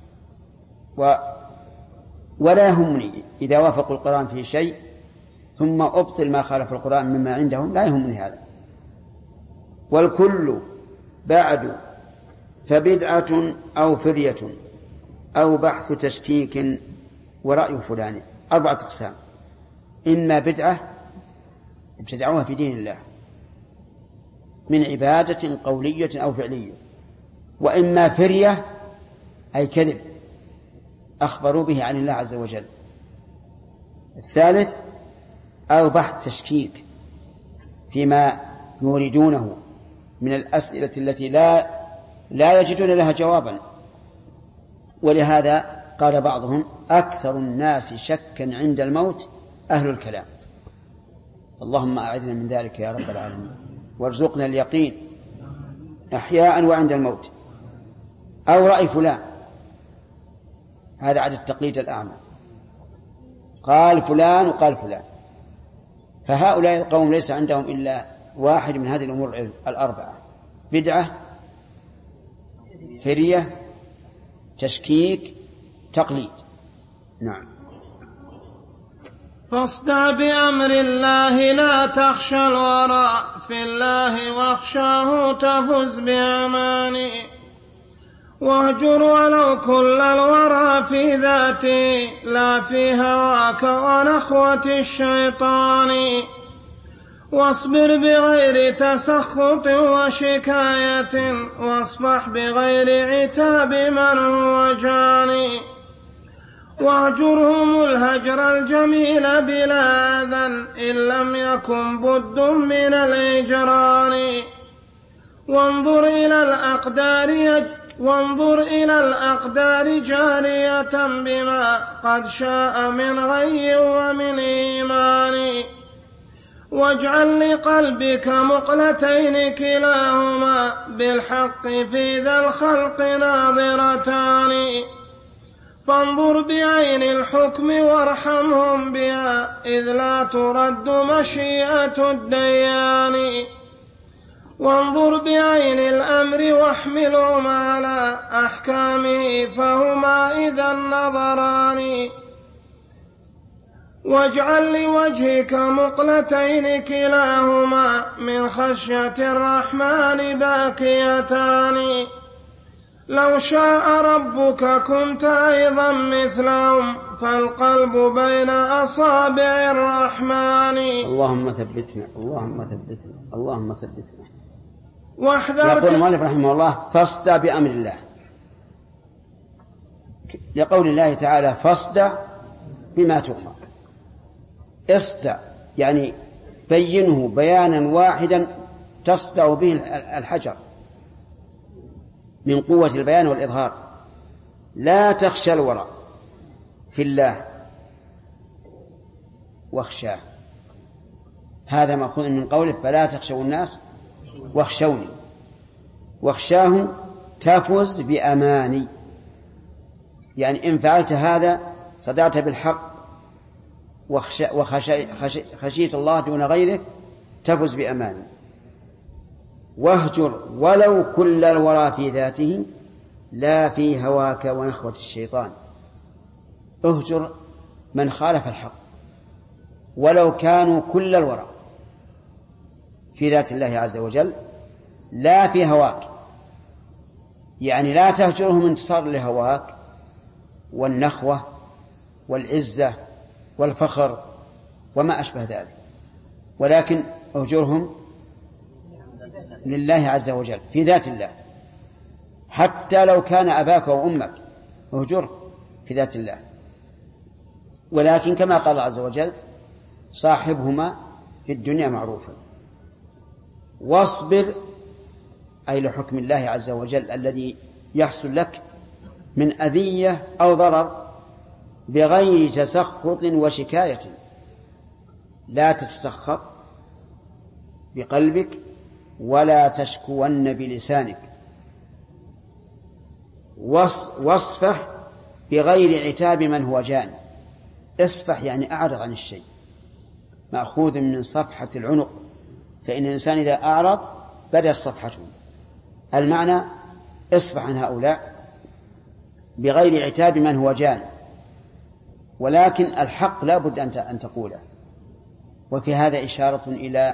ولا يهمني إذا وافقوا القرآن في شيء ثم أبطل ما خالف القرآن مما عندهم، لا يهمني هذا. والكل بعد فبدعة أو فرية أو بحث تشكيك ورأي فلان. 4 أقسام: إما بدعة ابتدعوها في دين الله من عبادة قولية أو فعلية، وإما فرية أي كذب أخبروا به عن الله عز وجل. الثالث: أو بحث تشكيك فيما يريدونه من الأسئلة التي لا يجدون لها جوابا. ولهذا قال بعضهم: أكثر الناس شكا عند الموت أهل الكلام. اللهم أعذنا من ذلك يا رب العالمين، وارزقنا اليقين أحياء وعند الموت. أو رأي فلان، هذا عدد التقليد الأعمى، قال فلان وقال فلان. فهؤلاء القوم ليس عندهم إلا واحد من هذه الأمور 4: بدعة، فرية، تشكيك، تقليد. نعم.
فاصدع بأمر الله لا تخشى الورى في الله واخشاه تفز بأماني. واهجر ولو كل الورى في ذاتي لا في هواك ونخوة الشيطان. واصبر بغير تسخط وشكاية واصفح بغير عتاب من هو جاني. واهجرهم الهجر الجميل بلا أذى إن لم يكن بد من الهجران. وانظر إلى الأقدار جارية بما قد شاء من غي ومن إيمان. واجعل لقلبك مقلتين كلاهما بالحق في ذا الخلق ناظرتان. فانظر بعين الحكم وارحمهم بها إذ لا ترد مشيئة الديان. وانظر بعين الأمر واحملهم على أحكامه فهما إذا النظران. واجعل لوجهك مقلتين كلاهما من خشية الرحمن باكيتان. لو شاء ربك كنت أيضا مثلهم فالقلب بين أصابع الرحمن.
اللهم ثبتنا اللهم ثبتنا اللهم ثبتنا.
يقول
المؤلف رحمه الله: فاصدع بأمر الله، لقول الله تعالى: فاصدع بما تؤمر. اصدع يعني بينه بيانا واحدا تصدع به الحجر من قوة البيان والإظهار. لا تخشى الورى في الله واخشاه، هذا مأخوذ من قوله: فلا تخشوا الناس واخشوني. واخشاه تفز بأماني، يعني إن فعلت هذا صدعت بالحق وخشيت الله دون غيره تفز بأماني. واهجر ولو كل الورى في ذاته لا في هواك ونخوة الشيطان. اهجر من خالف الحق ولو كانوا كل الورى في ذات الله عز وجل لا في هواك، يعني لا تهجرهم انتصار لهواك والنخوة والعزة والفخر وما أشبه ذلك، ولكن اهجرهم لله عز وجل في ذات الله. حتى لو كان أباك وأمك اهجره في ذات الله، ولكن كما قال الله عز وجل: صاحبهما في الدنيا معروفا. واصبر أي لحكم الله عز وجل الذي يحصل لك من أذية أو ضرر بغير تسخط وشكاية. لا تتسخط بقلبك ولا تشكون بلسانك. واصفح بغير عتاب من هو جاني. اصفح يعني أعرض عن الشيء مأخوذ من صفحة العنق، فإن الإنسان إذا أعرض بدأت صفحته. المعنى اصفح عن هؤلاء بغير عتاب من هو جان، ولكن الحق لا بد أن تقوله. وفي هذا إشارة إلى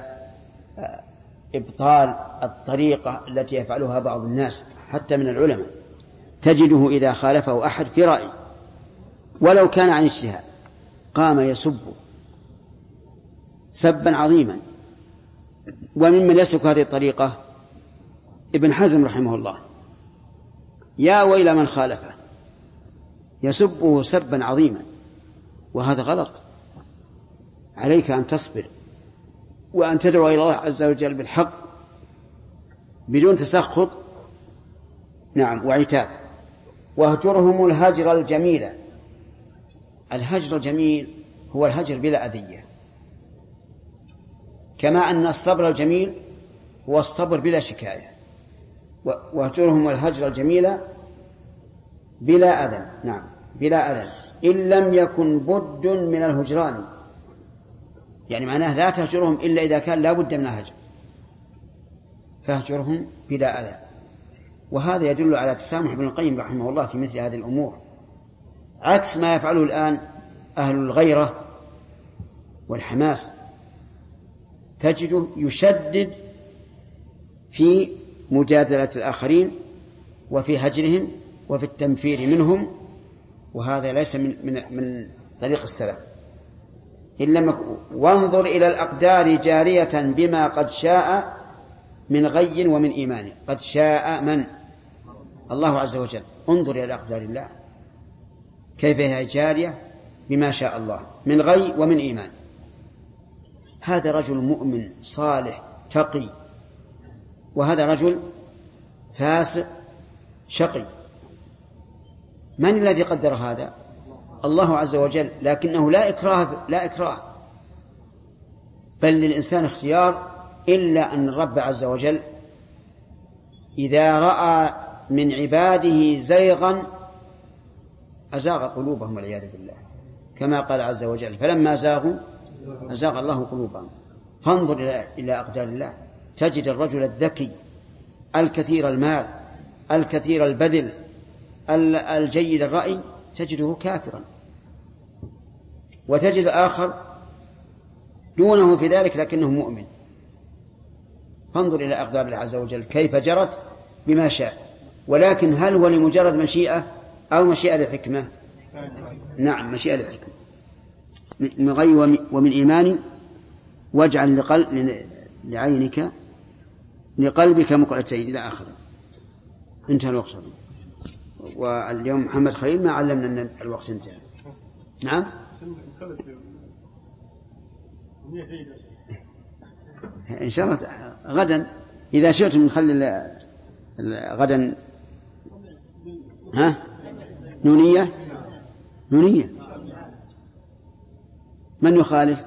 إبطال الطريقة التي يفعلها بعض الناس حتى من العلماء، تجده إذا خالفه أحد في رأي ولو كان عن اجتهاد قام يسب سبا عظيما. وممن يسلك هذه الطريقة ابن حزم رحمه الله، يا ويل من خالفه، يسبه سبا عظيما، وهذا غلط. عليك أن تصبر وأن تدعو إلى الله عز وجل بالحق بدون تسخط وعتاب. واهجرهم الهجر الجميل. الهجر الجميل هو الهجر بلا أذية، كما أن الصبر الجميل هو الصبر بلا شكاية. واهجرهم الهجر الجميل بلا أذى، بلا أذى، إن لم يكن بد من الهجران. يعني معناه لا تهجرهم إلا إذا كان لا بد من الهجر، فاهجرهم بلا أذى. وهذا يدل على تسامح ابن القيم رحمه الله في مثل هذه الأمور، عكس ما يفعله الآن أهل الغيرة والحماس. تجده يشدد في مجادلة الآخرين وفي هجرهم وفي التنفير منهم، وهذا ليس من طريق السلف. وانظر إلى الأقدار جارية بما قد شاء من غي ومن إيمان. قد شاء من؟ الله عز وجل. انظر إلى أقدار الله كيف هي جارية بما شاء الله من غي ومن إيمان. هذا رجل مؤمن صالح تقي، وهذا رجل فاسق شقي. من الذي قدر هذا؟ الله عز وجل. لكنه لا إكراه، بل للإنسان اختيار، إلا أن الرب عز وجل إذا رأى من عباده زيغا أزاغ قلوبهم والعياذ بالله، كما قال عز وجل فلما زاغوا أزاغ الله قلوبهم. فانظر إلى أقدار الله، تجد الرجل الذكي الكثير المال الكثير البذل الجيد الرأي تجده كافرا، وتجد الآخر دونه في ذلك لكنه مؤمن. فانظر إلى أقدار الله عز وجل كيف جرت بما شاء. ولكن هل هو لمجرد مشيئة أو مشيئة لحكمة؟ نعم، مشيئة لحكمة. من غي ومن إيمان واجعل لعينك لقلبك مقلتين إلى آخره. انتهى الوقت. واليوم محمد خليل ما علمنا أن الوقت انتهى. نعم إن شاء الله غدا إذا شئتم نخلي غدا نونية من يخالف؟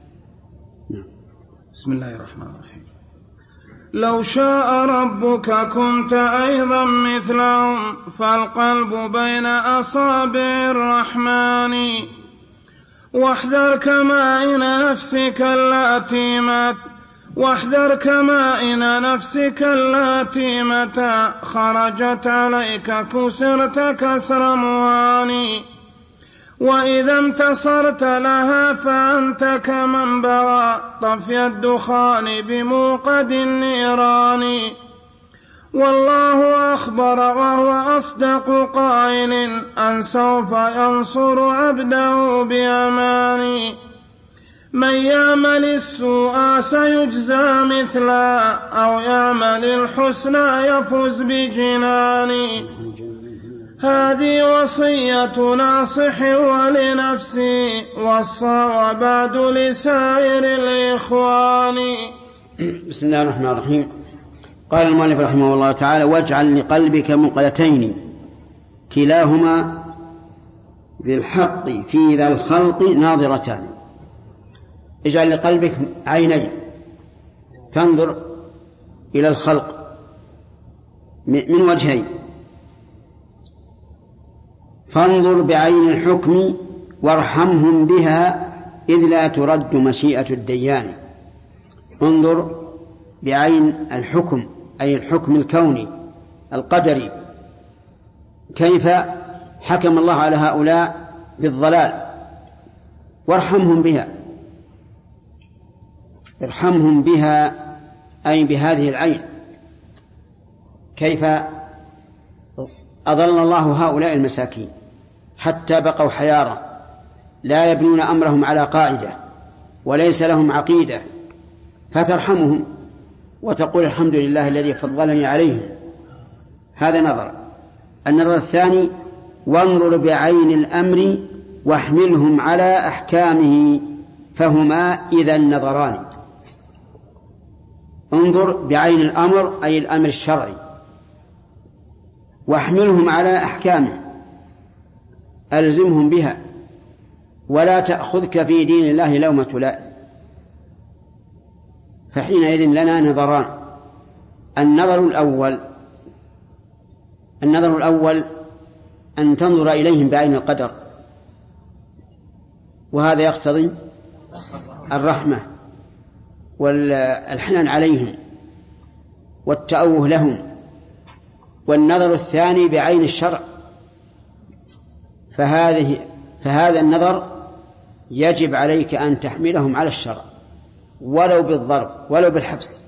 بسم الله الرحمن الرحيم. لو شاء ربك كنت أيضا مثلهم فالقلب بين أصابع الرحمن واحذر كمائن نفسك اللاتي متى خرجت عليك كسرت كسر مواني وإذا انتصرت لها فأنت كمن بغى طفي الدخان بموقد النيران والله أخبر وهو أصدق قائل أن سوف ينصر عبده بأمان من يعمل السوء سيجزى مثلا أو يعمل الحسنى يفوز بجنان هذه وصية ناصح ولنفسي والصواب لسائر الإخوان.
بسم الله الرحمن الرحيم. قال المؤلف رحمه الله تعالى واجعل لقلبك مقلتين كلاهما بالحق في ذا الخلق ناظرتان. اجعل لقلبك عينين تنظر إلى الخلق من وجهين، فانظر بعين الحكم وارحمهم بها إذ لا ترد مشيئة الديان. انظر بعين الحكم، أي الحكم الكوني القدري، كيف حكم الله على هؤلاء بالضلال، وارحمهم بها، ارحمهم بها أي بهذه العين. كيف أضل الله هؤلاء المساكين حتى بقوا حيارى لا يبنون أمرهم على قاعدة وليس لهم عقيدة، فترحمهم وتقول الحمد لله الذي فضلني عليهم. هذا نظر. النظر الثاني: وانظر بعين الأمر واحملهم على أحكامه، فهما إذا النظران. انظر بعين الأمر أي الأمر الشرعي، واحملهم على أحكامه، ألزمهم بها، ولا تأخذك في دين الله لومة لائم. فحينئذ لنا نظران: النظر الأول أن تنظر إليهم بعين القدر، وهذا يقتضي الرحمة والحنان عليهم والتأوه لهم. والنظر الثاني بعين الشرع، فهذا النظر يجب عليك أن تحملهم على الشرع ولو بالضرب ولو بالحبس.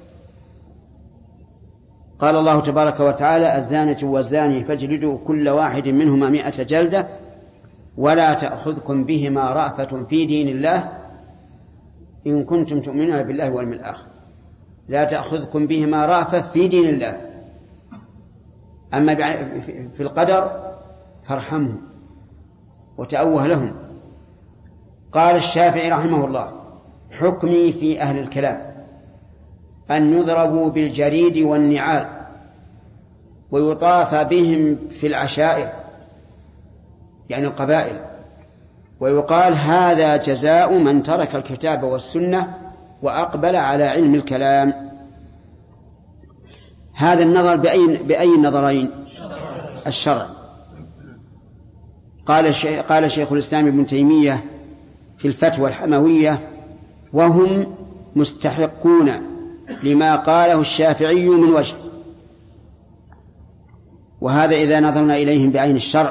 قال الله تبارك وتعالى: الزانية والزاني فاجلدوا كل واحد منهما 100 جلدة ولا تأخذكم بهما رأفة في دين الله إن كنتم تؤمنون بالله واليوم الآخر. لا تأخذكم بهما رأفة في دين الله. أما في القدر فارحمهم وتأوه لهم. قال الشافعي رحمه الله: حكمي في أهل الكلام أن يضربوا بالجريد والنعال ويطاف بهم في العشائر، يعني القبائل، ويقال: هذا جزاء من ترك الكتاب والسنة وأقبل على علم الكلام. هذا النظر بأي النظرين؟ الشرع. قال شيخ الإسلام ابن تيمية في الفتوى الحموية: وهم مستحقون لما قاله الشافعي من وجه. وهذا إذا نظرنا إليهم بعين الشرع.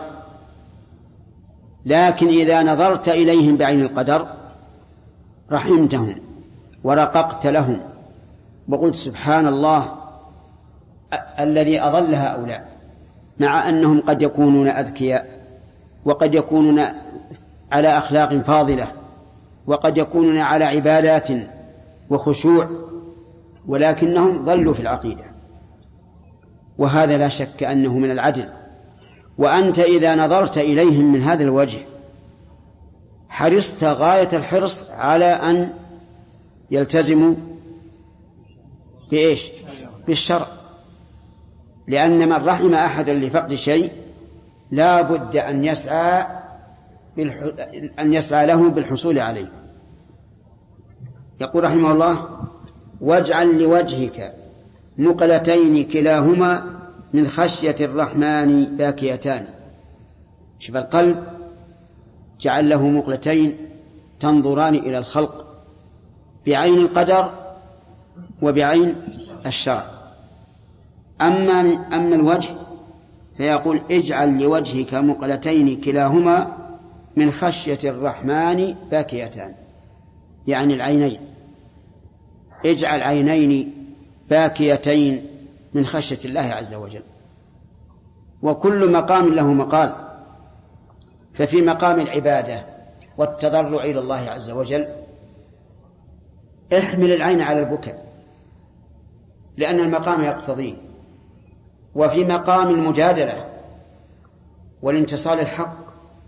لكن إذا نظرت إليهم بعين القدر رحمتهم ورققت لهم وقلت: سبحان الله الذي أضل هؤلاء، مع أنهم قد يكونون أذكياء وقد يكونون على أخلاق فاضلة وقد يكونون على عبادات وخشوع، ولكنهم ضلوا في العقيدة. وهذا لا شك أنه من العدل. وأنت إذا نظرت إليهم من هذا الوجه حرصت غاية الحرص على أن يلتزموا بإيش؟ بالشرع. لأن من رحم أحدا لفقد شيء لا بد أن يسعى له بالحصول عليه. يقول رحمه الله: واجعل لوجهك مقلتين كلاهما من خشية الرحمن باكيتان. شوف القلب جعل له مقلتين تنظران إلى الخلق بعين القدر وبعين الشرع. أما الوجه فيقول: اجعل لوجهك مقلتين كلاهما من خشية الرحمن باكيتان، يعني العينين. اجعل عينين باكيتين من خشية الله عز وجل. وكل مقام له مقال. ففي مقام العبادة والتضرع إلى الله عز وجل احمل العين على البكاء لأن المقام يقتضيه. وفي مقام المجادلة والانتصال الحق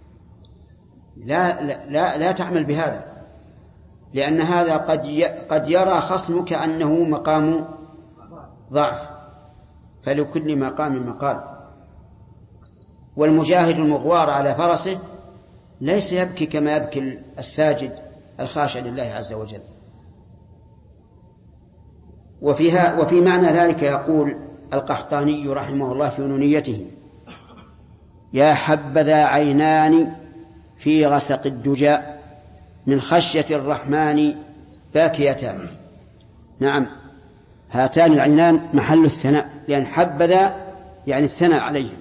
لا تعمل بهذا، لأن هذا قد يرى خصمك أنه مقام ضعف، فلكل مقام مقال. والمجاهد المغوار على فرسه ليس يبكي كما يبكي الساجد الخاشع لله عز وجل. وفي معنى ذلك يقول القحطاني رحمه الله في نونيته: يا حبذا عينان في غسق الدجى من خشية الرحمن باكيتان. نعم، هاتان العينان محل الثناء، لأن حبذا يعني الثناء عليهم.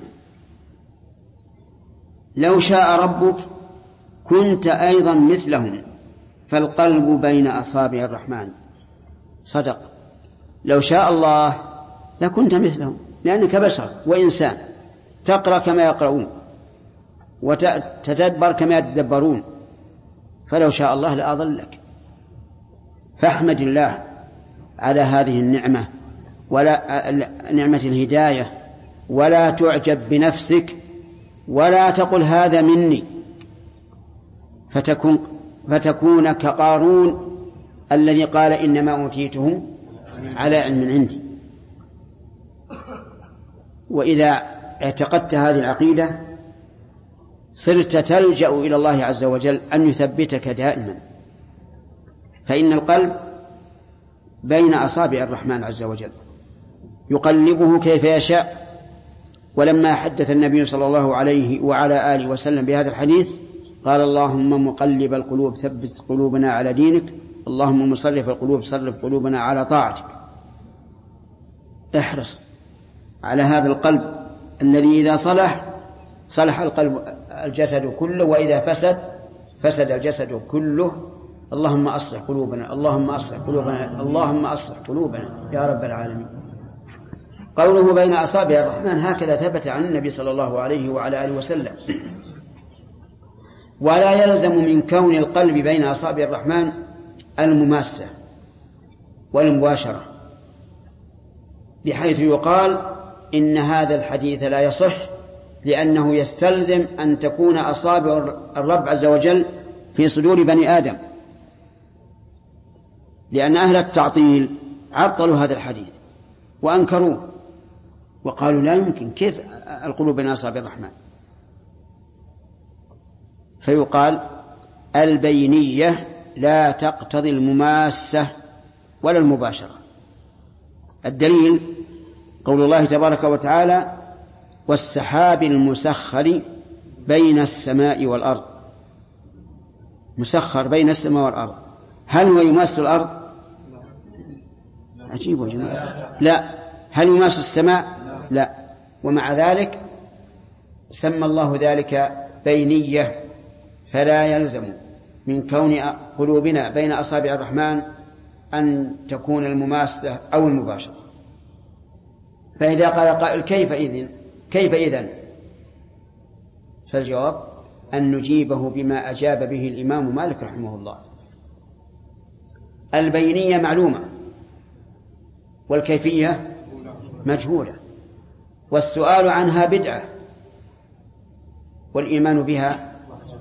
لو شاء ربك كنت أيضا مثلهم فالقلب بين أصابع الرحمن. صدق، لو شاء الله لكنت مثلهم، لأنك بشر وإنسان، تقرأ كما يقرؤون وتتدبر كما يتدبرون، فلو شاء الله لأضلك. فاحمد الله على هذه النعمة، ولا نعمة الهداية، ولا تعجب بنفسك، ولا تقل هذا مني فتكون كقارون الذي قال إنما أوتيته على علم عندي. وإذا اعتقدت هذه العقيدة صرت تلجأ إلى الله عز وجل أن يثبتك دائما، فإن القلب بين أصابع الرحمن عز وجل يقلبه كيف يشاء. ولما حدث النبي صلى الله عليه وعلى آله وسلم بهذا الحديث قال: اللهم مقلب القلوب ثبت قلوبنا على دينك، اللهم مصرف القلوب صرف قلوبنا على طاعتك. احرص على هذا القلب الذي إذا صلح القلب الجسد كله، وإذا فسد الجسد كله. اللهم أصلح قلوبنا، اللهم أصلح قلوبنا، اللهم أصلح قلوبنا يا رب العالمين. قوله بين أصابع الرحمن هكذا ثبت عن النبي صلى الله عليه وعلى آله وسلم. ولا يلزم من كون القلب بين أصابع الرحمن المماسة والمباشرة، بحيث يقال إن هذا الحديث لا يصح، لأنه يستلزم أن تكون أصابع الرب عز وجل في صدور بني آدم، لأن أهل التعطيل عطلوا هذا الحديث وأنكروه وقالوا لا يمكن، كيف القلوب بين أصابع الرحمن؟ فيقال البينية لا تقتضي المماسة ولا المباشرة. الدليل قول الله تبارك وتعالى: والسحاب المسخر بين السماء والأرض. مسخر بين السماء والأرض، هل هو يماس الأرض؟ عجيب يا جماعة، لا. هل يماس السماء؟ لا. ومع ذلك سمى الله ذلك بينية، فلا يلزم من كون قلوبنا بين أصابع الرحمن أن تكون المماسة أو المباشرة. فإذا قال قائل كيف إذن؟ فالجواب أن نجيبه بما أجاب به الإمام مالك رحمه الله: البينية معلومة والكيفية مجهولة، والسؤال عنها بدعة، والإيمان بها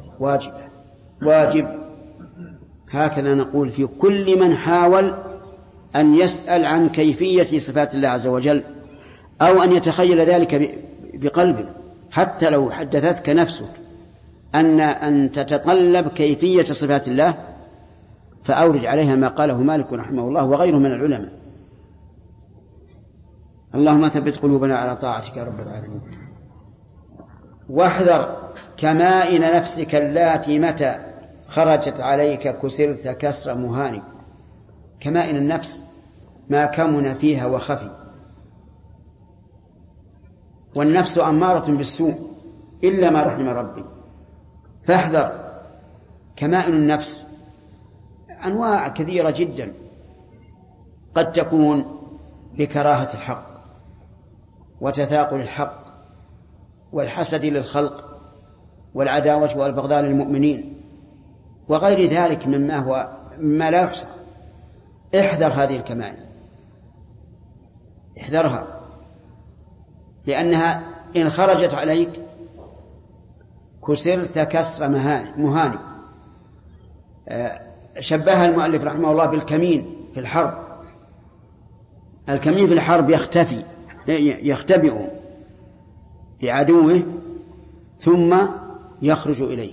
واجب. هكذا نقول في كل من حاول أن يسأل عن كيفية صفات الله عز وجل، أو أن يتخيل ذلك بقلبه، حتى لو حدثتك نفسك أن تتطلب كيفية صفات الله، فأورد عليها ما قاله مالك رحمه الله وغيره من العلماء. اللهم ثبت قلوبنا على طاعتك يا رب العالمين. واحذر كمائن نفسك اللاتي متى خرجت عليك كسرت كسر مهانك. كمائن النفس ما كمن فيها وخفي، والنفس أمارة بالسوء إلا ما رحم ربي. فاحذر. كمائن النفس أنواع كثيرة جدا، قد تكون بكراهة الحق وتثاقل الحق والحسد للخلق والعداوة والبغضاء للمؤمنين وغير ذلك مما لا يحصى. احذر هذه الكمائن، احذرها، لأنها إن خرجت عليك كسرت كسر مهاني. شبهها المؤلف رحمه الله بالكمين في الحرب. الكمين في الحرب يختبئ لعدوه ثم يخرج إليه،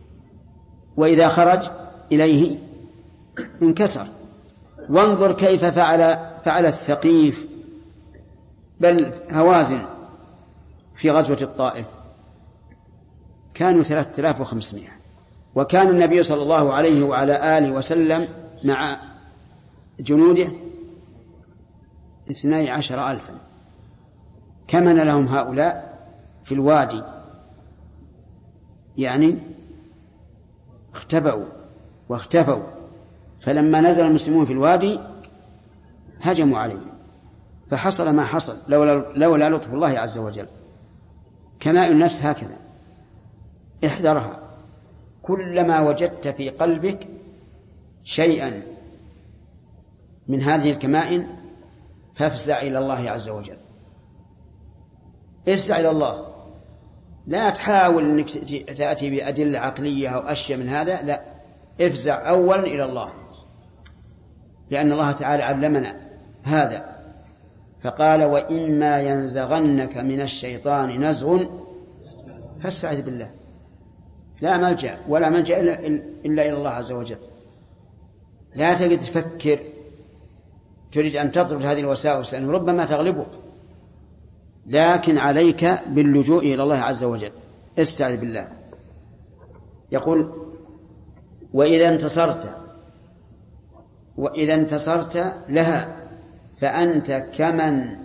وإذا خرج إليه انكسر. وانظر كيف فعل الثقيف بل هوازن في غزوة الطائف، كانوا 3500 وكان النبي صلى الله عليه وعلى آله وسلم مع جنوده 12,000 كمن لهم هؤلاء في الوادي، يعني اختبأوا واختفوا، فلما نزل المسلمون في الوادي هجموا عليهم، فحصل ما حصل لولا لطف الله عز وجل. كماء النفس هكذا، احذرها. كلما وجدت في قلبك شيئا من هذه الكمائن فافزع إلى الله عز وجل، افزع إلى الله، لا تحاول أنك تأتي بأدلة عقلية أو أشياء من هذا، لا، افزع أولا إلى الله، لأن الله تعالى علمنا هذا فقال: وإما ينزغنك من الشيطان نزغ فاستعذ بالله. لا ملجأ ولا ملجأ إلا إلى الله عز وجل. لا تجد تفكر تريد أن تطرد هذه الوساوس لأنه ربما تغلبك، لكن عليك باللجوء إلى الله عز وجل، استعذ بالله. يقول: وإذا انتصرت لها فأنت كمن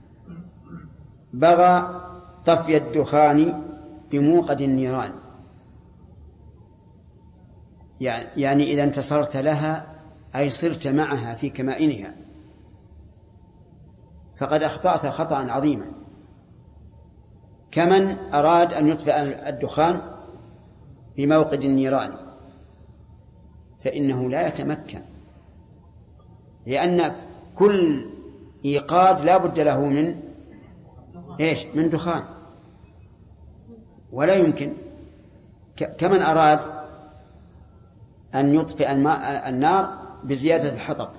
بغى طفي الدخان بموقد النيران. يعني إذا انتصرت لها أي صرت معها في كمائنها، فقد أخطأت خطأ عظيما، كمن أراد أن يطفئ الدخان بموقد النيران، فإنه لا يتمكن، لأن كل إيقاد لا بد له من دخان، ولا يمكن. كمن أراد أن يطفئ النار بزيادة الحطب.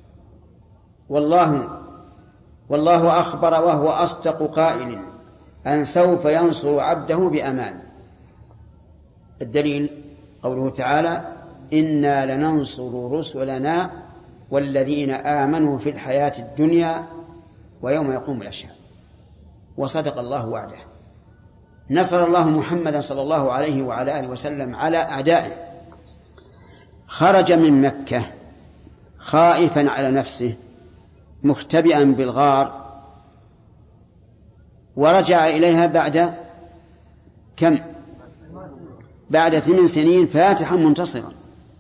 والله أخبر وهو أصدق قائل أن سوف ينصر عبده بأمان. الدليل قوله تعالى: إنا لننصر رسلنا والذين آمنوا في الحياة الدنيا ويوم يقوم الأشهاد. وصدق الله وعده. نصر الله محمدا صلى الله عليه وعلى آله وسلم على أعدائه. خرج من مكة خائفا على نفسه مختبئا بالغار، ورجع إليها بعد كم؟ بعد 8 سنين فاتحا منتصرا.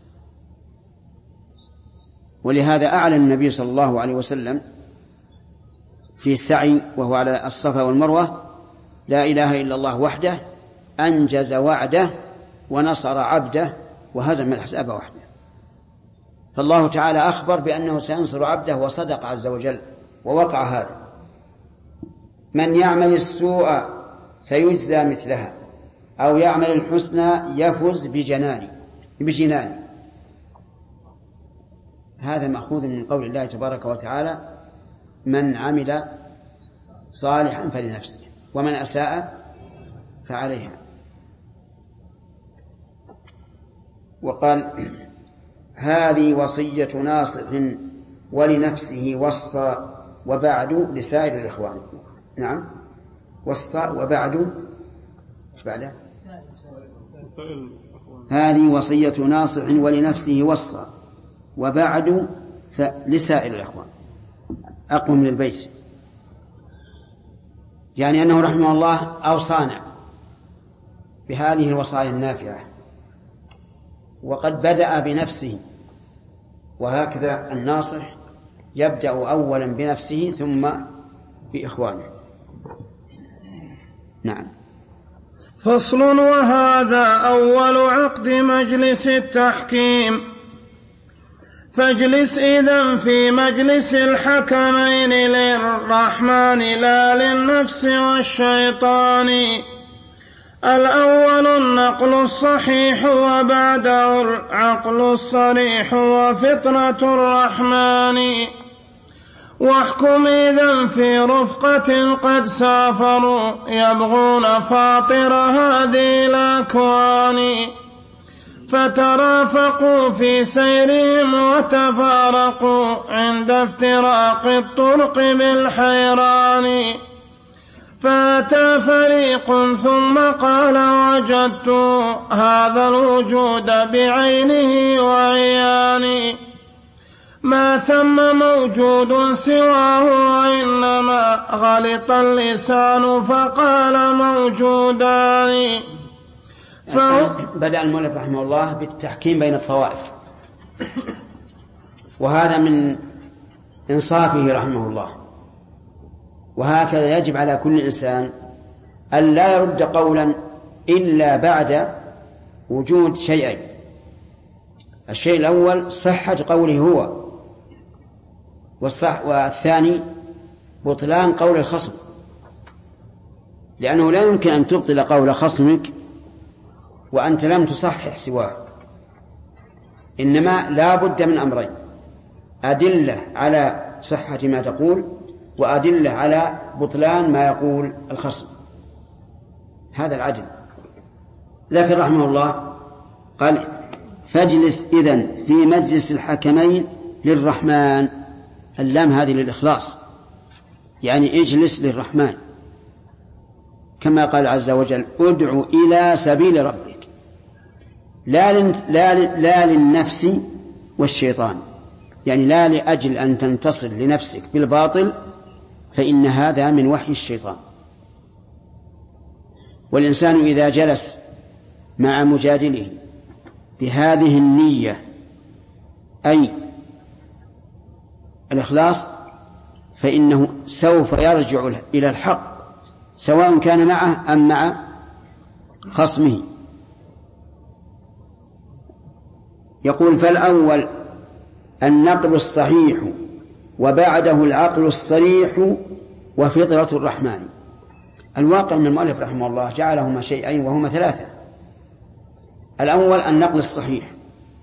ولهذا أعلن النبي صلى الله عليه وسلم في السعي وهو على الصفا والمروة: لا إله إلا الله وحده أنجز وعده ونصر عبده وهزم الأحزاب وحده. فالله تعالى أخبر بأنه سينصر عبده وصدق عز وجل، ووقع هذا. من يعمل السوء سيجزى مثلها أو يعمل الحسنى يفز بجنان. هذا مأخوذ من قول الله تبارك وتعالى: من عمل صالحا فلنفسه ومن أساء فعليها. وقال: هذه وصية ناصح ولنفسه وصى وبعد لسائر الإخوان. نعم، وصى وبعد ايش بعده؟ هذه وصية ناصح ولنفسه وصى وبعد لسائر الإخوان. أقوى من البيت، يعني أنه رحمه الله أوصانا بهذه الوصايا النافعة، وقد بدأ بنفسه، وهكذا الناصح يبدأ أولا بنفسه ثم بإخوانه. نعم.
فصل: وهذا أول عقد مجلس التحكيم، فاجلس إذن في مجلس الحكمين للرحمن لا للنفس والشيطان. الأول النقل الصحيح وبعده العقل الصريح وفطرة الرحمن. واحكم إذن في رفقة قد سافروا يبغون فاطر هذه الأكوان، فترافقوا في سيرهم وتفارقوا عند افتراق الطرق بالحيران. فأتى فريق ثم قال وجدت هذا الوجود بعينه وعياني ما ثم موجود سواه وإنما غلط اللسان فقال موجودان.
بدأ المؤلف رحمه الله بالتحكيم بين الطوائف، وهذا من إنصافه رحمه الله، وهكذا يجب على كل إنسان أن لا يرد قولا إلا بعد وجود شيئين: الشيء الأول صحة قوله هو، والثاني بطلان قول الخصم، لأنه لا يمكن أن تبطل قول خصمك وأنت لم تصحح سواه، إنما لا بد من أمرين: أدلة على صحة ما تقول، وأدلة على بطلان ما يقول الخصم. هذا العدل. لكن رحمه الله قال: فاجلس إذن في مجلس الحكمين للرحمن. اللام هذه للإخلاص، يعني اجلس للرحمن، كما قال عز وجل: ادع إلى سبيل ربك، لا للنفس والشيطان، يعني لا لأجل أن تنتصر لنفسك بالباطل، فإن هذا من وحي الشيطان. والإنسان إذا جلس مع مجادله بهذه النية، أي الإخلاص، فإنه سوف يرجع إلى الحق، سواء كان معه أم مع خصمه. يقول: فالأول النقل الصحيح، وبعده العقل الصريح، وفطرة الرحمن. الواقع أن المؤلف رحمه الله جعلهما شيئين وهما ثلاثة. الأول النقل الصحيح،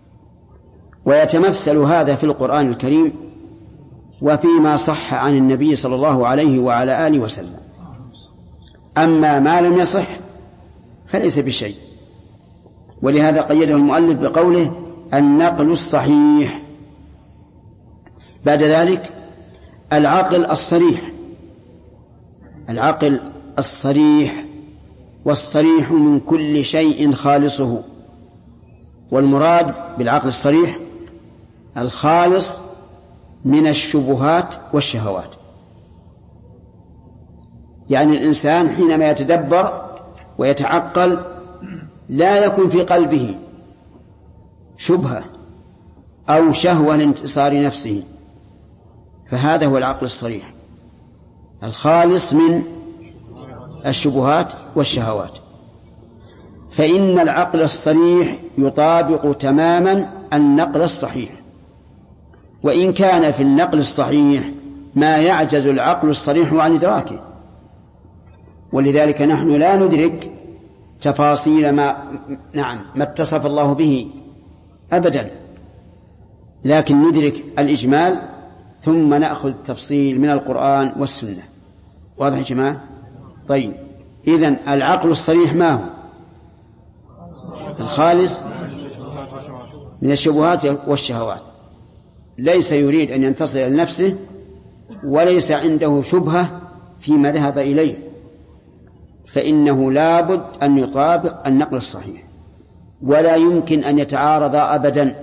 ويتمثل هذا في القرآن الكريم وفيما صح عن النبي صلى الله عليه وعلى آله وسلم. أما ما لم يصح فليس بشيء، ولهذا قيده المؤلف بقوله النقل الصحيح. بعد ذلك العقل الصريح. العقل الصريح، والصريح من كل شيء خالصه، والمراد بالعقل الصريح الخالص من الشبهات والشهوات. يعني الإنسان حينما يتدبر ويتعقل لا يكون في قلبه شبهة أو شهوة لانتصار نفسه، فهذا هو العقل الصريح الخالص من الشبهات والشهوات. فإن العقل الصريح يطابق تماما النقل الصحيح، وإن كان في النقل الصحيح ما يعجز العقل الصريح عن إدراكه، ولذلك نحن لا ندرك تفاصيل ما اتصف الله به أبدا، لكن ندرك الإجمال ثم نأخذ التفصيل من القرآن والسنة. واضح يا جماعة؟ طيب، إذن العقل الصريح ما هو؟ الخالص من الشبهات والشهوات، ليس يريد أن ينتصر لنفسه، وليس عنده شبهة فيما ذهب إليه، فإنه لابد أن يطابق النقل الصحيح، ولا يمكن أن يتعارض أبدا.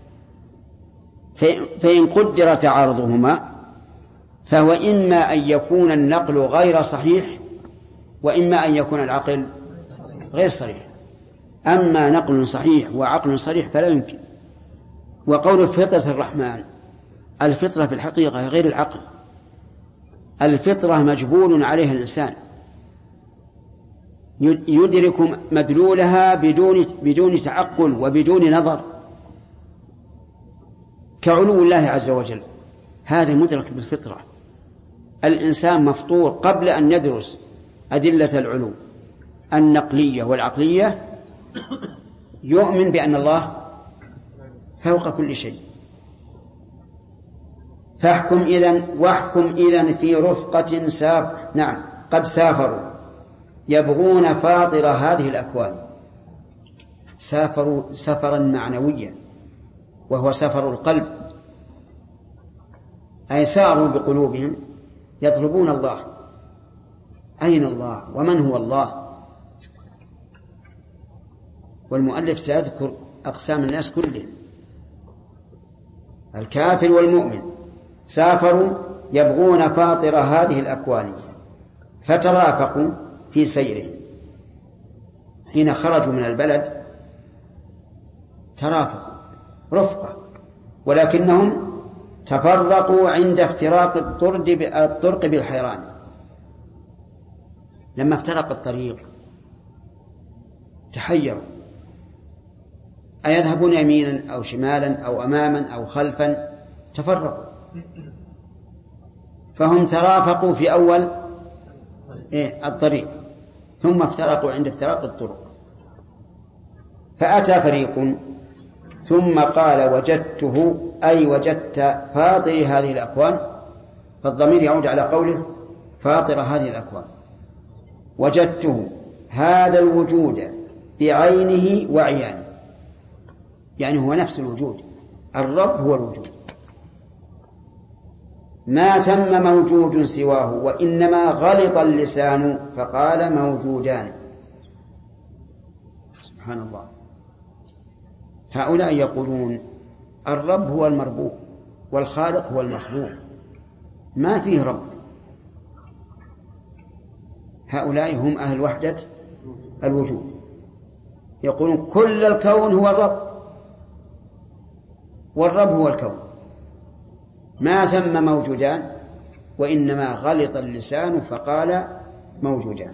فإن قدر تعارضهما فهو إما أن يكون النقل غير صحيح، وإما أن يكون العقل غير صريح. أما نقل صحيح وعقل صريح فلا يمكن. وقول فطرة الرحمن، الفطرة في الحقيقة غير العقل. الفطرة مجبول عليها الإنسان، يدرك مدلولها بدون تعقل وبدون نظر، كعلو الله عز وجل، هذا مدرك بالفطرة. الإنسان مفطور قبل أن يدرس أدلة العلو النقلية والعقلية، يؤمن بأن الله فوق كل شيء. واحكم إذن في رفقة قد سافروا يبغون فاطر هذه الأكوان. سافروا سفرا معنويا، وهو سفر القلب، أي ساروا بقلوبهم يطلبون الله. أين الله ومن هو الله؟ والمؤلف سيذكر أقسام الناس كلهم. الكافر والمؤمن سافروا يبغون فاطر هذه الأكوان فترافقوا في سيرهم. حين خرجوا من البلد ترافقوا رفقة، ولكنهم تفرقوا عند افتراق الطرق بالحيران. لما افترق الطريق تحيروا، أيذهبون يمينا أو شمالا أو أماما أو خلفا؟ تفرقوا، فهم ترافقوا في أول الطريق ثم افترقوا عند افتراق الطرق. فأتى فريق ثم قال وجدته، أي وجدت فاطر هذه الأكوان، فالضمير يعود على قوله فاطر هذه الأكوان. وجدته هذا الوجود بعينه وعيانه، يعني هو نفس الوجود، الرب هو الوجود، ما ثم موجود سواه، وإنما غلط اللسان فقال موجودان. سبحان الله. هؤلاء يقولون الرب هو المربوب والخالق هو المخلوق، ما فيه رب. هؤلاء هم أهل وحدة الوجود، يقولون كل الكون هو الرب والرب هو الكون، ما ثم موجودان وإنما غلط اللسان فقال موجودان.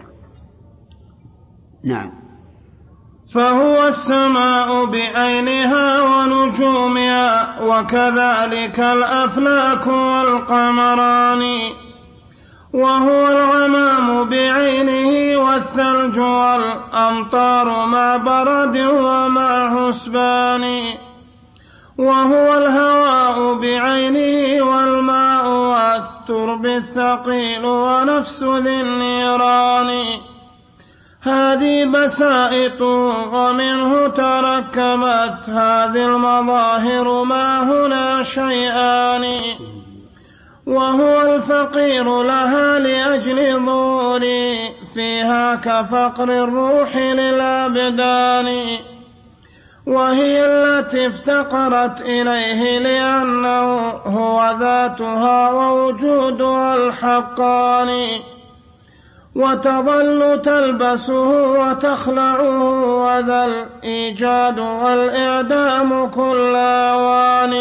نعم.
فهو السماء بعينها ونجومها، وكذلك الأفلاك والقمران، وهو الغمام بعينه والثلج والأمطار مع برد ومع حسبان، وهو الهواء بعينه والماء والترب الثقيل ونفس ذي النيران. هذه بسائط ومنه تركبت هذه المظاهر، ما هنا شيئان، وهو الفقير لها لأجل ظهوري فيها كفقر الروح للأبدان، وهي التي افتقرت إليه لأنه هو ذاتها ووجودها الحقان، وتظل تلبسه وتخلعه، وذا الإيجاد والإعدام كل آوان،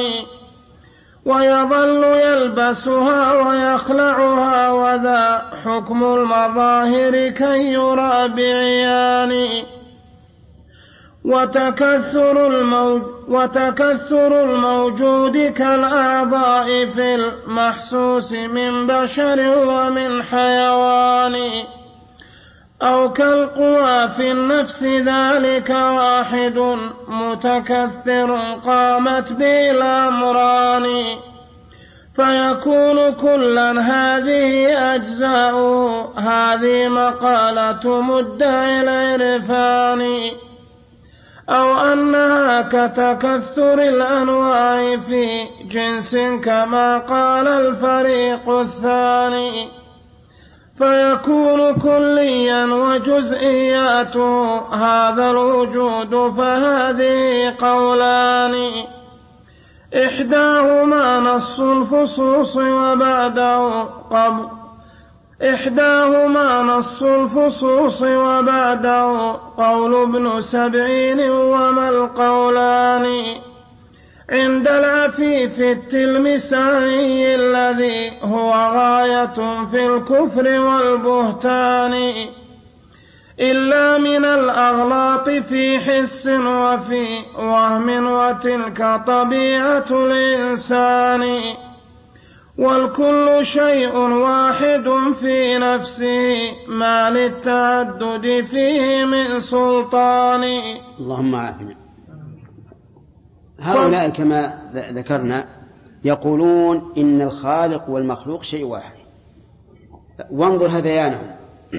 ويظل يلبسها ويخلعها، وذا حكم المظاهر كي يرى بعيان. وتكثر الموجود كالأعضاء في المحسوس من بشر ومن حيوان، أو كالقوى في النفس، ذلك واحد متكثر قامت به الأمران، فيكون كلا هذه أجزاء، هذه مقالة مدعي العرفان، أو أنها كتكثر الأنواع في جنس كما قال الفريق الثاني، فيكون كليا وجزئياته هذا الوجود، فهذه قولان، إحداهما نص الفصوص وبعده قول ابن سبعين، وما القولان عند العفيف التلمساني الذي هو غاية في الكفر والبهتان، إلا من الأغلاط في حس وفي وهم، وتلك طبيعة الإنسان، والكل شيء واحد في نفسه، ما للتعدد فيه من سلطان.
اللهم عافنا. هؤلاء كما ذكرنا يقولون إن الخالق والمخلوق شيء واحد. وانظر هذيانهم،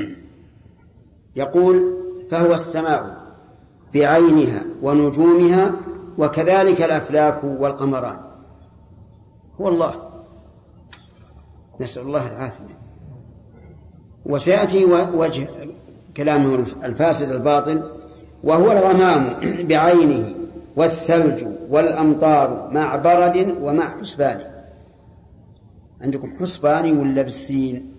يقول فهو السماء بعينها ونجومها وكذلك الأفلاك والقمران، هو الله، نسأل الله العافية. وسيأتي وجه كلامه الفاسد الباطل، وهو الغمام بعينه والثلج والأمطار مع برد ومع حسبان. عندكم حسبان ولا بالسين؟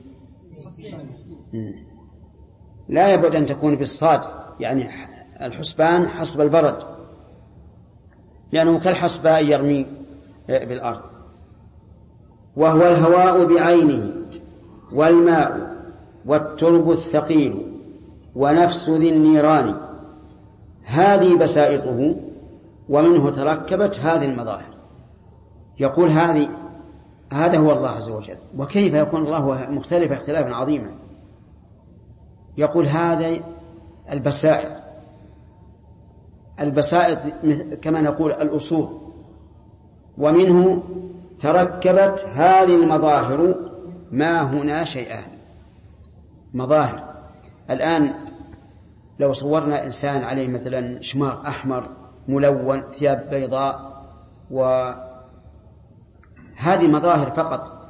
لا يبعد أن تكون بالصاد، يعني الحسبان حسب البرد، لأنه كالحسباء يرمي بالأرض. وهو الهواء بعينه والماء والترب الثقيل ونفس ذي النيران، هذه بسائطه ومنه تركبت هذه المظاهر. يقول هذا هو الله عز وجل. وكيف يكون الله مختلف اختلافا عظيما؟ يقول هذا البسائط كما نقول الأصول، ومنه تركبت هذه المظاهر. ما هنا شيئان مظاهر. الآن لو صورنا إنسان عليه مثلا شماغ أحمر ملون، ثياب بيضاء، وهذه مظاهر فقط،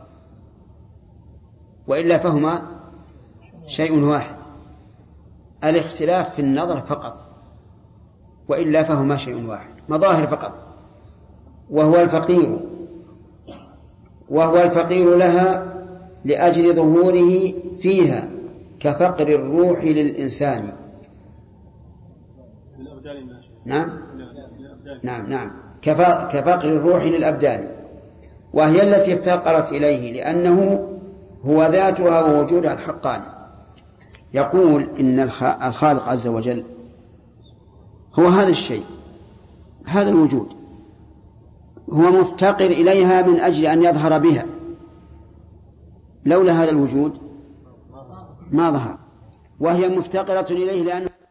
وإلا فهما شيء واحد. الاختلاف في النظر فقط، وإلا فهما شيء واحد، مظاهر فقط. وهو الفقير لها لأجل ظهوره فيها كفقر الروح للإنسان. نعم كفقر الروح للأبدان، وهي التي افتقرت إليه لأنه هو ذاتها ووجودها الحقاني. يقول إن الخالق عز وجل هو هذا الشيء، هذا الوجود، هو مفتقر إليها من أجل أن يظهر بها. لولا هذا الوجود ما ظهر، وهي مفتقرة إليه لأنه